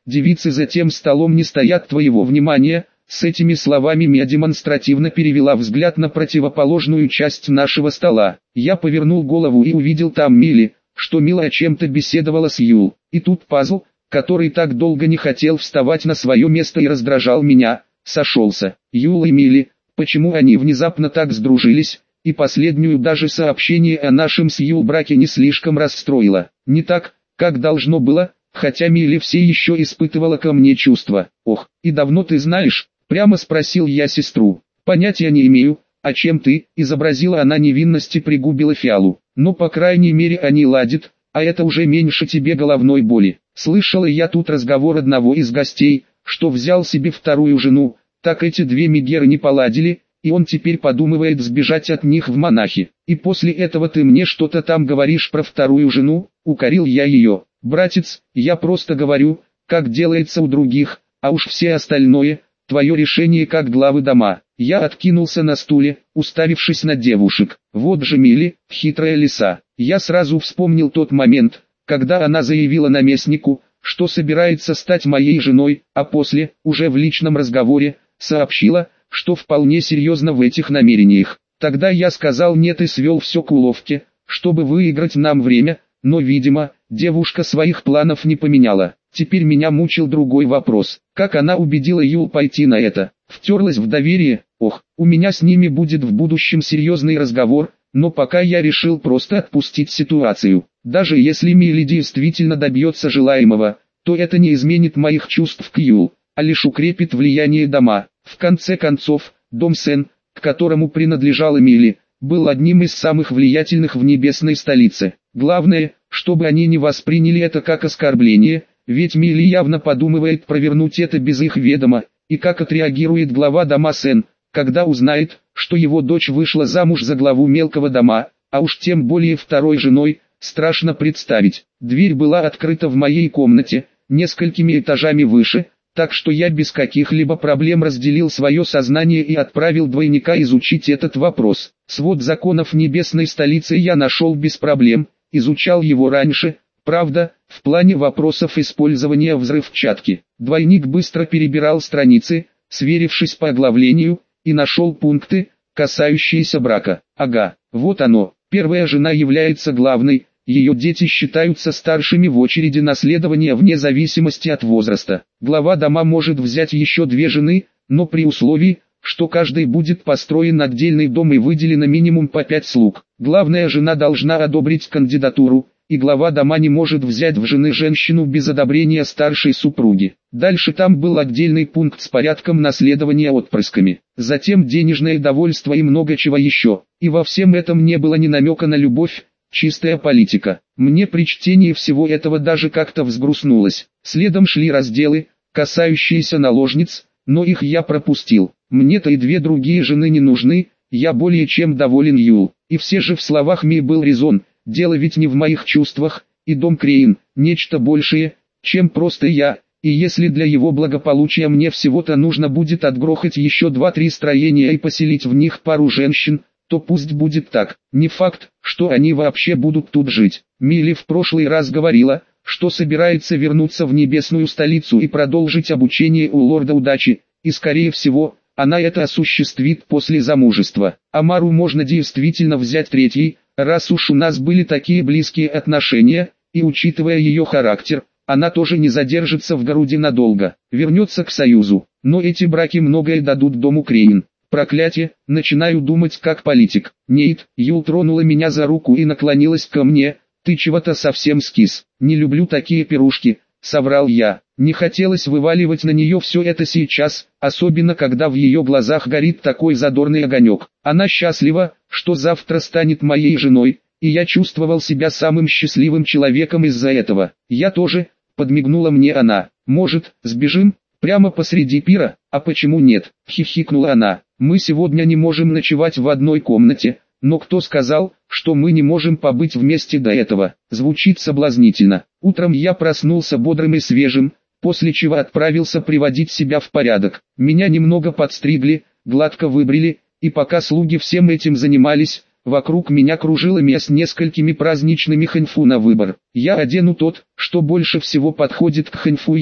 девицы за тем столом не стоят твоего внимания». С этими словами Мия демонстративно перевела взгляд на противоположную часть нашего стола. Я повернул голову и увидел там Милли, что Мила о чем-то беседовала с Юл. И тут пазл, который так долго не хотел вставать на свое место и раздражал меня, сошелся. Юл и Милли, почему они внезапно так сдружились, и последнюю даже сообщение о нашем с Юл браке не слишком расстроило. Не так, как должно было, хотя Милли все еще испытывала ко мне чувства. «Ох, и давно ты знаешь?» — прямо спросил я сестру. «Понятия не имею, а чем ты?» — изобразила она невинность и пригубила фиалу. «Но по крайней мере они ладят, а это уже меньше тебе головной боли. Слышала я тут разговор одного из гостей, что взял себе вторую жену, так эти две мегеры не поладили, и он теперь подумывает сбежать от них в монахи. И после этого ты мне что-то там говоришь про вторую жену?» — укорил я ее. «Братец, я просто говорю, как делается у других, а уж все остальное — твое решение как главы дома». Я откинулся на стуле, уставившись на девушек. Вот же Милли, хитрая лиса. Я сразу вспомнил тот момент, когда она заявила наместнику, что собирается стать моей женой, а после, уже в личном разговоре, сообщила, что вполне серьезно в этих намерениях. Тогда я сказал нет и свел все к уловке, чтобы выиграть нам время, но, видимо, девушка своих планов не поменяла. Теперь меня мучил другой вопрос. Как она убедила Юл пойти на это? Втерлась в доверие? Ох, у меня с ними будет в будущем серьезный разговор, но пока я решил просто отпустить ситуацию. Даже если Милли действительно добьется желаемого, то это не изменит моих чувств к Юл, а лишь укрепит влияние дома. В конце концов, дом Сен, к которому принадлежала Милли, был одним из самых влиятельных в небесной столице. Главное, чтобы они не восприняли это как оскорбление, ведь Милли явно подумывает провернуть это без их ведома, и как отреагирует глава дома Сен, когда узнает, что его дочь вышла замуж за главу мелкого дома, а уж тем более второй женой, страшно представить. Дверь была открыта в моей комнате, несколькими этажами выше, так что я без каких-либо проблем разделил свое сознание и отправил двойника изучить этот вопрос. Свод законов небесной столицы я нашел без проблем, изучал его раньше, правда, в плане вопросов использования взрывчатки. Двойник быстро перебирал страницы, сверившись по оглавлению, и нашел пункты, касающиеся брака. Ага, вот оно. Первая жена является главной, ее дети считаются старшими в очереди наследования вне зависимости от возраста. Глава дома может взять еще две жены, но при условии, что каждый будет построен отдельный дом и выделено минимум по 5 слуг. Главная жена должна одобрить кандидатуру, и глава дома не может взять в жены женщину без одобрения старшей супруги. Дальше там был отдельный пункт с порядком наследования отпрысками. Затем денежное довольство и много чего еще. И во всем этом не было ни намека на любовь, чистая политика. Мне при чтении всего этого даже как-то взгрустнулось. Следом шли разделы, касающиеся наложниц, но их я пропустил. Мне-то и две другие жены не нужны, я более чем доволен Юл. И все же в словах Ми был резон. Дело ведь не в моих чувствах, и дом Крейн – нечто большее, чем просто я, и если для его благополучия мне всего-то нужно будет отгрохать еще 2-3 строения и поселить в них пару женщин, то пусть будет так. Не факт, что они вообще будут тут жить. Милли в прошлый раз говорила, что собирается вернуться в небесную столицу и продолжить обучение у лорда удачи, и скорее всего, она это осуществит после замужества. Амару можно действительно взять третьей, раз уж у нас были такие близкие отношения, и учитывая ее характер, она тоже не задержится в городе надолго, вернется к союзу. Но эти браки многое дадут дому Крейн. Проклятие, начинаю думать как политик. Нейт, Юл тронула меня за руку и наклонилась ко мне. Ты чего-то совсем скис. Не люблю такие пирушки, соврал я. Не хотелось вываливать на нее все это сейчас, особенно когда в ее глазах горит такой задорный огонек. Она счастлива, что завтра станет моей женой, и я чувствовал себя самым счастливым человеком из-за этого. Я тоже, подмигнула мне она. Может, сбежим? Прямо посреди пира? А почему нет? Хихикнула она. Мы сегодня не можем ночевать в одной комнате, но кто сказал, что мы не можем побыть вместе до этого? Звучит соблазнительно. Утром я проснулся бодрым и свежим, после чего отправился приводить себя в порядок. Меня немного подстригли, гладко выбрили, и пока слуги всем этим занимались, вокруг меня кружила Мия с несколькими праздничными хэньфу на выбор. Я одену тот, что больше всего подходит к хэньфу Юл,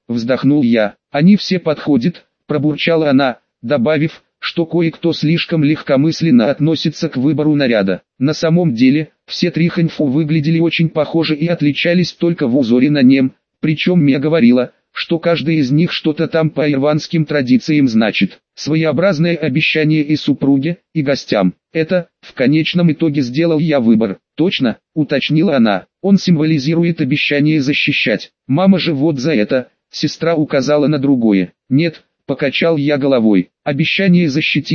вздохнул я. Они все подходят, пробурчала она, добавив, что кое-кто слишком легкомысленно относится к выбору наряда. На самом деле, все три ханьфу выглядели очень похожи и отличались только в узоре на нем, причем Мия говорила, что каждый из них что-то там по ирванским традициям значит. Своеобразное обещание и супруге, и гостям. Это, в конечном итоге сделал я выбор. Точно, уточнила она, он символизирует обещание защищать. Мама же вот за это, сестра указала на другое. Нет, покачал я головой. Обещание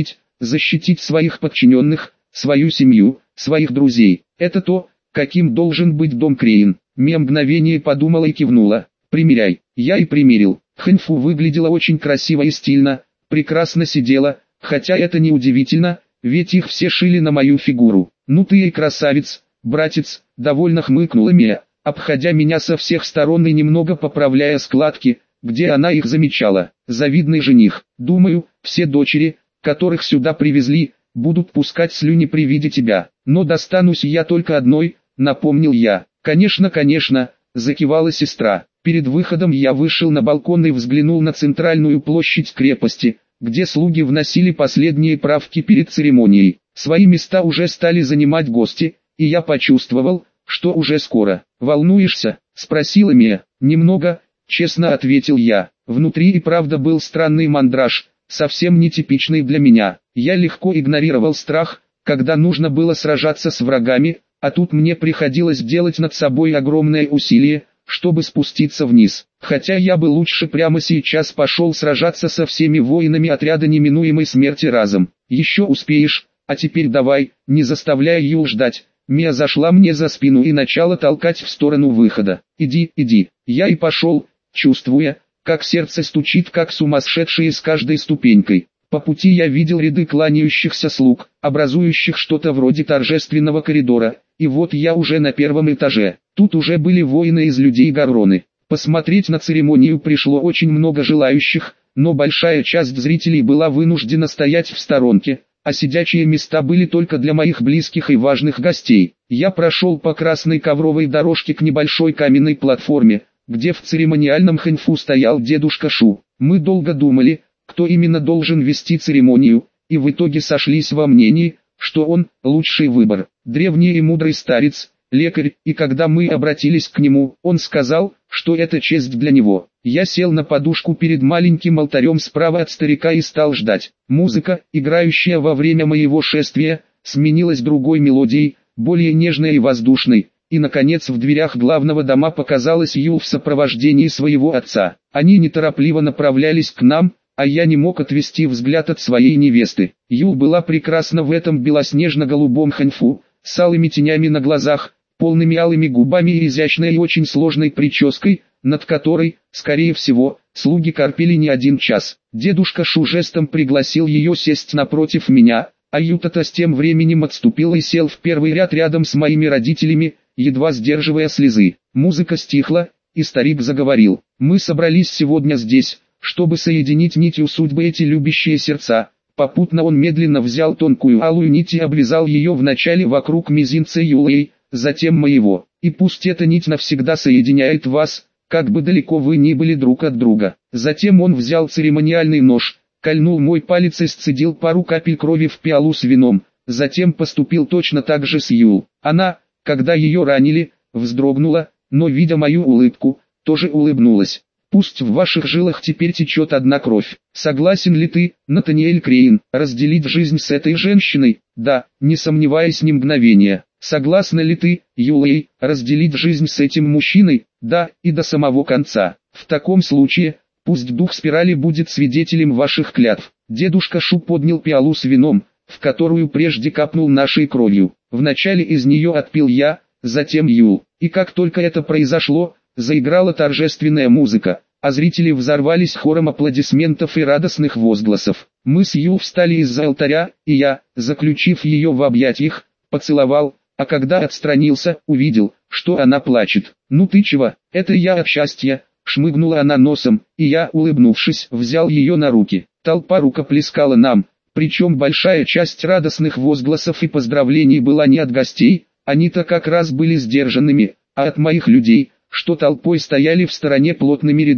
защитить своих подчиненных, свою семью, своих друзей. Это то, каким должен быть дом Креин. Мия мгновение подумала и кивнула. Примеряй. Я и примерил. Ханьфу выглядела очень красиво и стильно, прекрасно сидела, хотя это не удивительно, ведь их все шили на мою фигуру. Ну ты и красавец, братец, довольно хмыкнула Мия, обходя меня со всех сторон и немного поправляя складки, где она их замечала. Завидный жених. Думаю, все дочери, которых сюда привезли, будут пускать слюни при виде тебя. Но достанусь я только одной, напомнил я. Конечно, закивала сестра. Перед выходом я вышел на балкон и взглянул на центральную площадь крепости, где слуги вносили последние правки перед церемонией. Свои места уже стали занимать гости, и я почувствовал, что уже скоро. «Волнуешься?» – спросила Мия. «Немного», – честно ответил я. Внутри и правда был странный мандраж, совсем нетипичный для меня. Я легко игнорировал страх, когда нужно было сражаться с врагами, а тут мне приходилось делать над собой огромное усилие, чтобы спуститься вниз. Хотя я бы лучше прямо сейчас пошел сражаться со всеми воинами отряда неминуемой смерти разом. Еще успеешь, а теперь давай, не заставляй Юл ждать. Мия зашла мне за спину и начала толкать в сторону выхода. Иди. Я и пошел, чувствуя, как сердце стучит как сумасшедшее с каждой ступенькой. По пути я видел ряды кланяющихся слуг, образующих что-то вроде торжественного коридора, и вот я уже на первом этаже. Тут уже были воины из людей Гарроны. Посмотреть на церемонию пришло очень много желающих, но большая часть зрителей была вынуждена стоять в сторонке, а сидячие места были только для моих близких и важных гостей. Я прошел по красной ковровой дорожке к небольшой каменной платформе, где в церемониальном ханьфу стоял дедушка Шу. Мы долго думали, кто именно должен вести церемонию, и в итоге сошлись во мнении, что он – лучший выбор. Древний и мудрый старец, лекарь, и когда мы обратились к нему, он сказал, что это честь для него. Я сел на подушку перед маленьким алтарем справа от старика и стал ждать. Музыка, играющая во время моего шествия, сменилась другой мелодией, более нежной и воздушной, и наконец в дверях главного дома показалась Юл в сопровождении своего отца. Они неторопливо направлялись к нам, а я не мог отвести взгляд от своей невесты. Юл была прекрасна в этом белоснежно-голубом ханьфу, с алыми тенями на глазах, полными алыми губами и изящной и очень сложной прической, над которой, скорее всего, слуги корпели не один час. Дедушка Шу жестом пригласил ее сесть напротив меня, а Ютата с тем временем отступил и сел в первый ряд рядом с моими родителями, едва сдерживая слезы. Музыка стихла, и старик заговорил. «Мы собрались сегодня здесь, чтобы соединить нитью судьбы эти любящие сердца». Попутно он медленно взял тонкую алую нить и обвязал ее вначале вокруг мизинца Юлэй, затем моего. И пусть эта нить навсегда соединяет вас, как бы далеко вы ни были друг от друга. Затем он взял церемониальный нож, кольнул мой палец и сцедил пару капель крови в пиалу с вином. Затем поступил точно так же с Юл. Она, когда ее ранили, вздрогнула, но видя мою улыбку, тоже улыбнулась. Пусть в ваших жилах теперь течет одна кровь. Согласен ли ты, Натаниэль Креин, разделить жизнь с этой женщиной? Да, не сомневаясь ни мгновения. Согласна ли ты, Юлэй, разделить жизнь с этим мужчиной? Да, и до самого конца. В таком случае, пусть дух спирали будет свидетелем ваших клятв. Дедушка Шу поднял пиалу с вином, в которую прежде капнул нашей кровью. Вначале из нее отпил я, затем Юл. И как только это произошло, заиграла торжественная музыка, а зрители взорвались хором аплодисментов и радостных возгласов. Мы с Юл встали из-за алтаря, и я, заключив ее в объятиях, поцеловал, а когда отстранился, увидел, что она плачет. «Ну ты чего, это я от счастья», — шмыгнула она носом, и я, улыбнувшись, взял ее на руки. Толпа рукоплескала нам, причем большая часть радостных возгласов и поздравлений была не от гостей, они-то как раз были сдержанными, а от моих людей, что толпой стояли в стороне плотными рядами.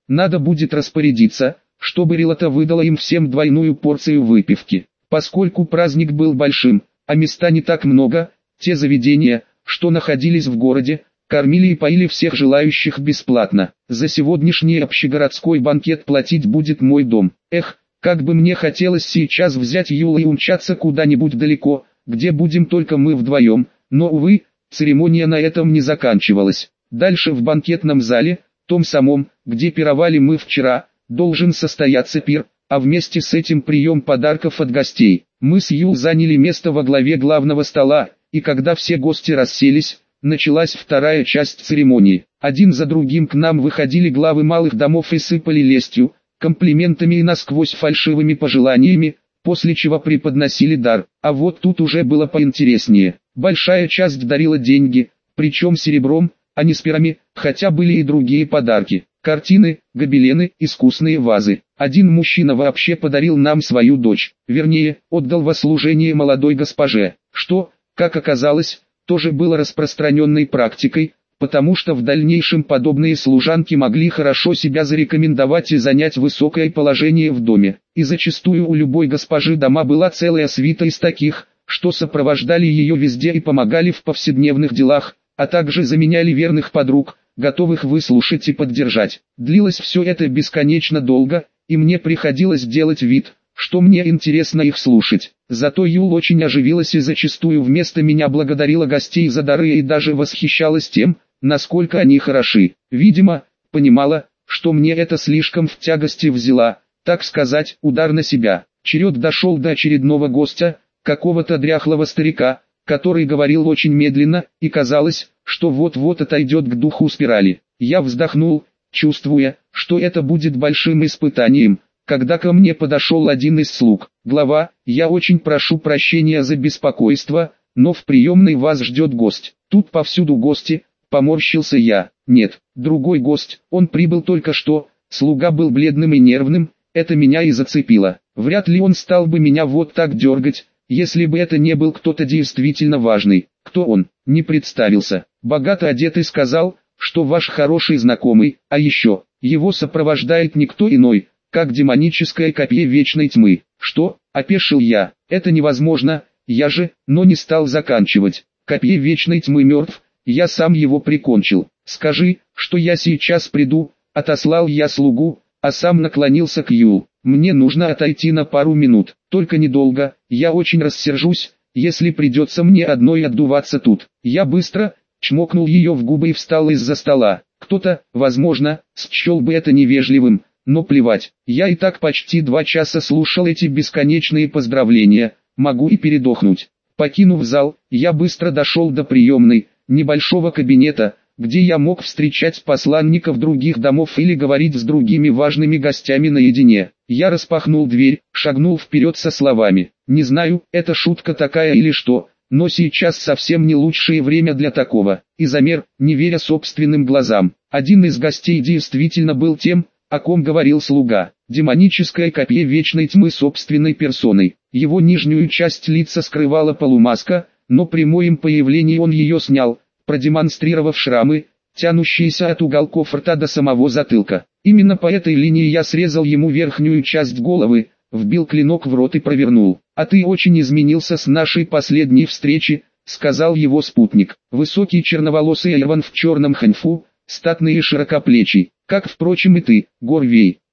Надо будет распорядиться, чтобы Рилата выдала им всем двойную порцию выпивки. Поскольку праздник был большим, а места не так много, те заведения, что находились в городе, кормили и поили всех желающих бесплатно. За сегодняшний общегородской банкет платить будет мой дом. Эх, как бы мне хотелось сейчас взять Юла и умчаться куда-нибудь далеко, где будем только мы вдвоем, но, увы, церемония на этом не заканчивалась. Дальше в банкетном зале, том самом, где пировали мы вчера, должен состояться пир, а вместе с этим прием подарков от гостей. Мы с Юл заняли место во главе главного стола, и когда все гости расселись, началась вторая часть церемонии. Один за другим к нам выходили главы малых домов и сыпали лестью, комплиментами и насквозь фальшивыми пожеланиями, после чего преподносили дар. А вот тут уже было поинтереснее. Большая часть дарила деньги, причем серебром, а не с перами, хотя были и другие подарки. Картины, гобелены, искусные вазы. Один мужчина вообще подарил нам свою дочь, вернее, отдал во служение молодой госпоже, что, как оказалось, тоже было распространенной практикой, потому что в дальнейшем подобные служанки могли хорошо себя зарекомендовать и занять высокое положение в доме. И зачастую у любой госпожи дома была целая свита из таких, что сопровождали ее везде и помогали в повседневных делах, а также заменяли верных подруг, готовых выслушать и поддержать. Длилось все это бесконечно долго, и мне приходилось делать вид, что мне интересно их слушать. Зато Юл очень оживилась и зачастую вместо меня благодарила гостей за дары и даже восхищалась тем, насколько они хороши. Видимо, понимала, что мне это слишком в тягости взяла, так сказать, удар на себя. Черед дошел до очередного гостя, какого-то дряхлого старика, который говорил очень медленно, и казалось, что вот-вот отойдет к духу спирали. Я вздохнул, чувствуя, что это будет большим испытанием, когда ко мне подошел один из слуг. «Глава, я очень прошу прощения за беспокойство, но в приемной вас ждет гость». Тут повсюду гости, поморщился я. Нет, другой гость, он прибыл только что, слуга был бледным и нервным, это меня и зацепило. Вряд ли он стал бы меня вот так дергать, если бы это не был кто-то действительно важный. Кто он? Не представился. Богато одетый сказал, что ваш хороший знакомый, а еще, его сопровождает никто иной, как демоническое копье вечной тьмы. Что? Опешил я. Это невозможно, я же, но не стал заканчивать. Копье вечной тьмы мертв, я сам его прикончил. Скажи, что я сейчас приду, отослал я слугу, а сам наклонился к Юл. Мне нужно отойти на пару минут, только недолго, я очень рассержусь, если придется мне одной отдуваться тут. Я быстро чмокнул ее в губы и встал из-за стола. Кто-то, возможно, счел бы это невежливым, но плевать. Я и так почти 2 часа слушал эти бесконечные поздравления, могу и передохнуть. Покинув зал, я быстро дошел до приемной, небольшого кабинета, где я мог встречать посланников других домов или говорить с другими важными гостями наедине. Я распахнул дверь, шагнул вперед со словами: «Не знаю, это шутка такая или что, но сейчас совсем не лучшее время для такого». И замер, не веря собственным глазам. Один из гостей действительно был тем, о ком говорил слуга. Демоническое копье вечной тьмы собственной персоной. Его нижнюю часть лица скрывала полумаска, но при моем появлении он ее снял, продемонстрировав шрамы, тянущиеся от уголков рта до самого затылка. Именно по этой линии я срезал ему верхнюю часть головы, вбил клинок в рот и провернул. «А ты очень изменился с нашей последней встречи», — сказал его спутник. Высокий черноволосый Айван в черном ханьфу, статный и широкоплечий, как, впрочем, и ты, Горвей.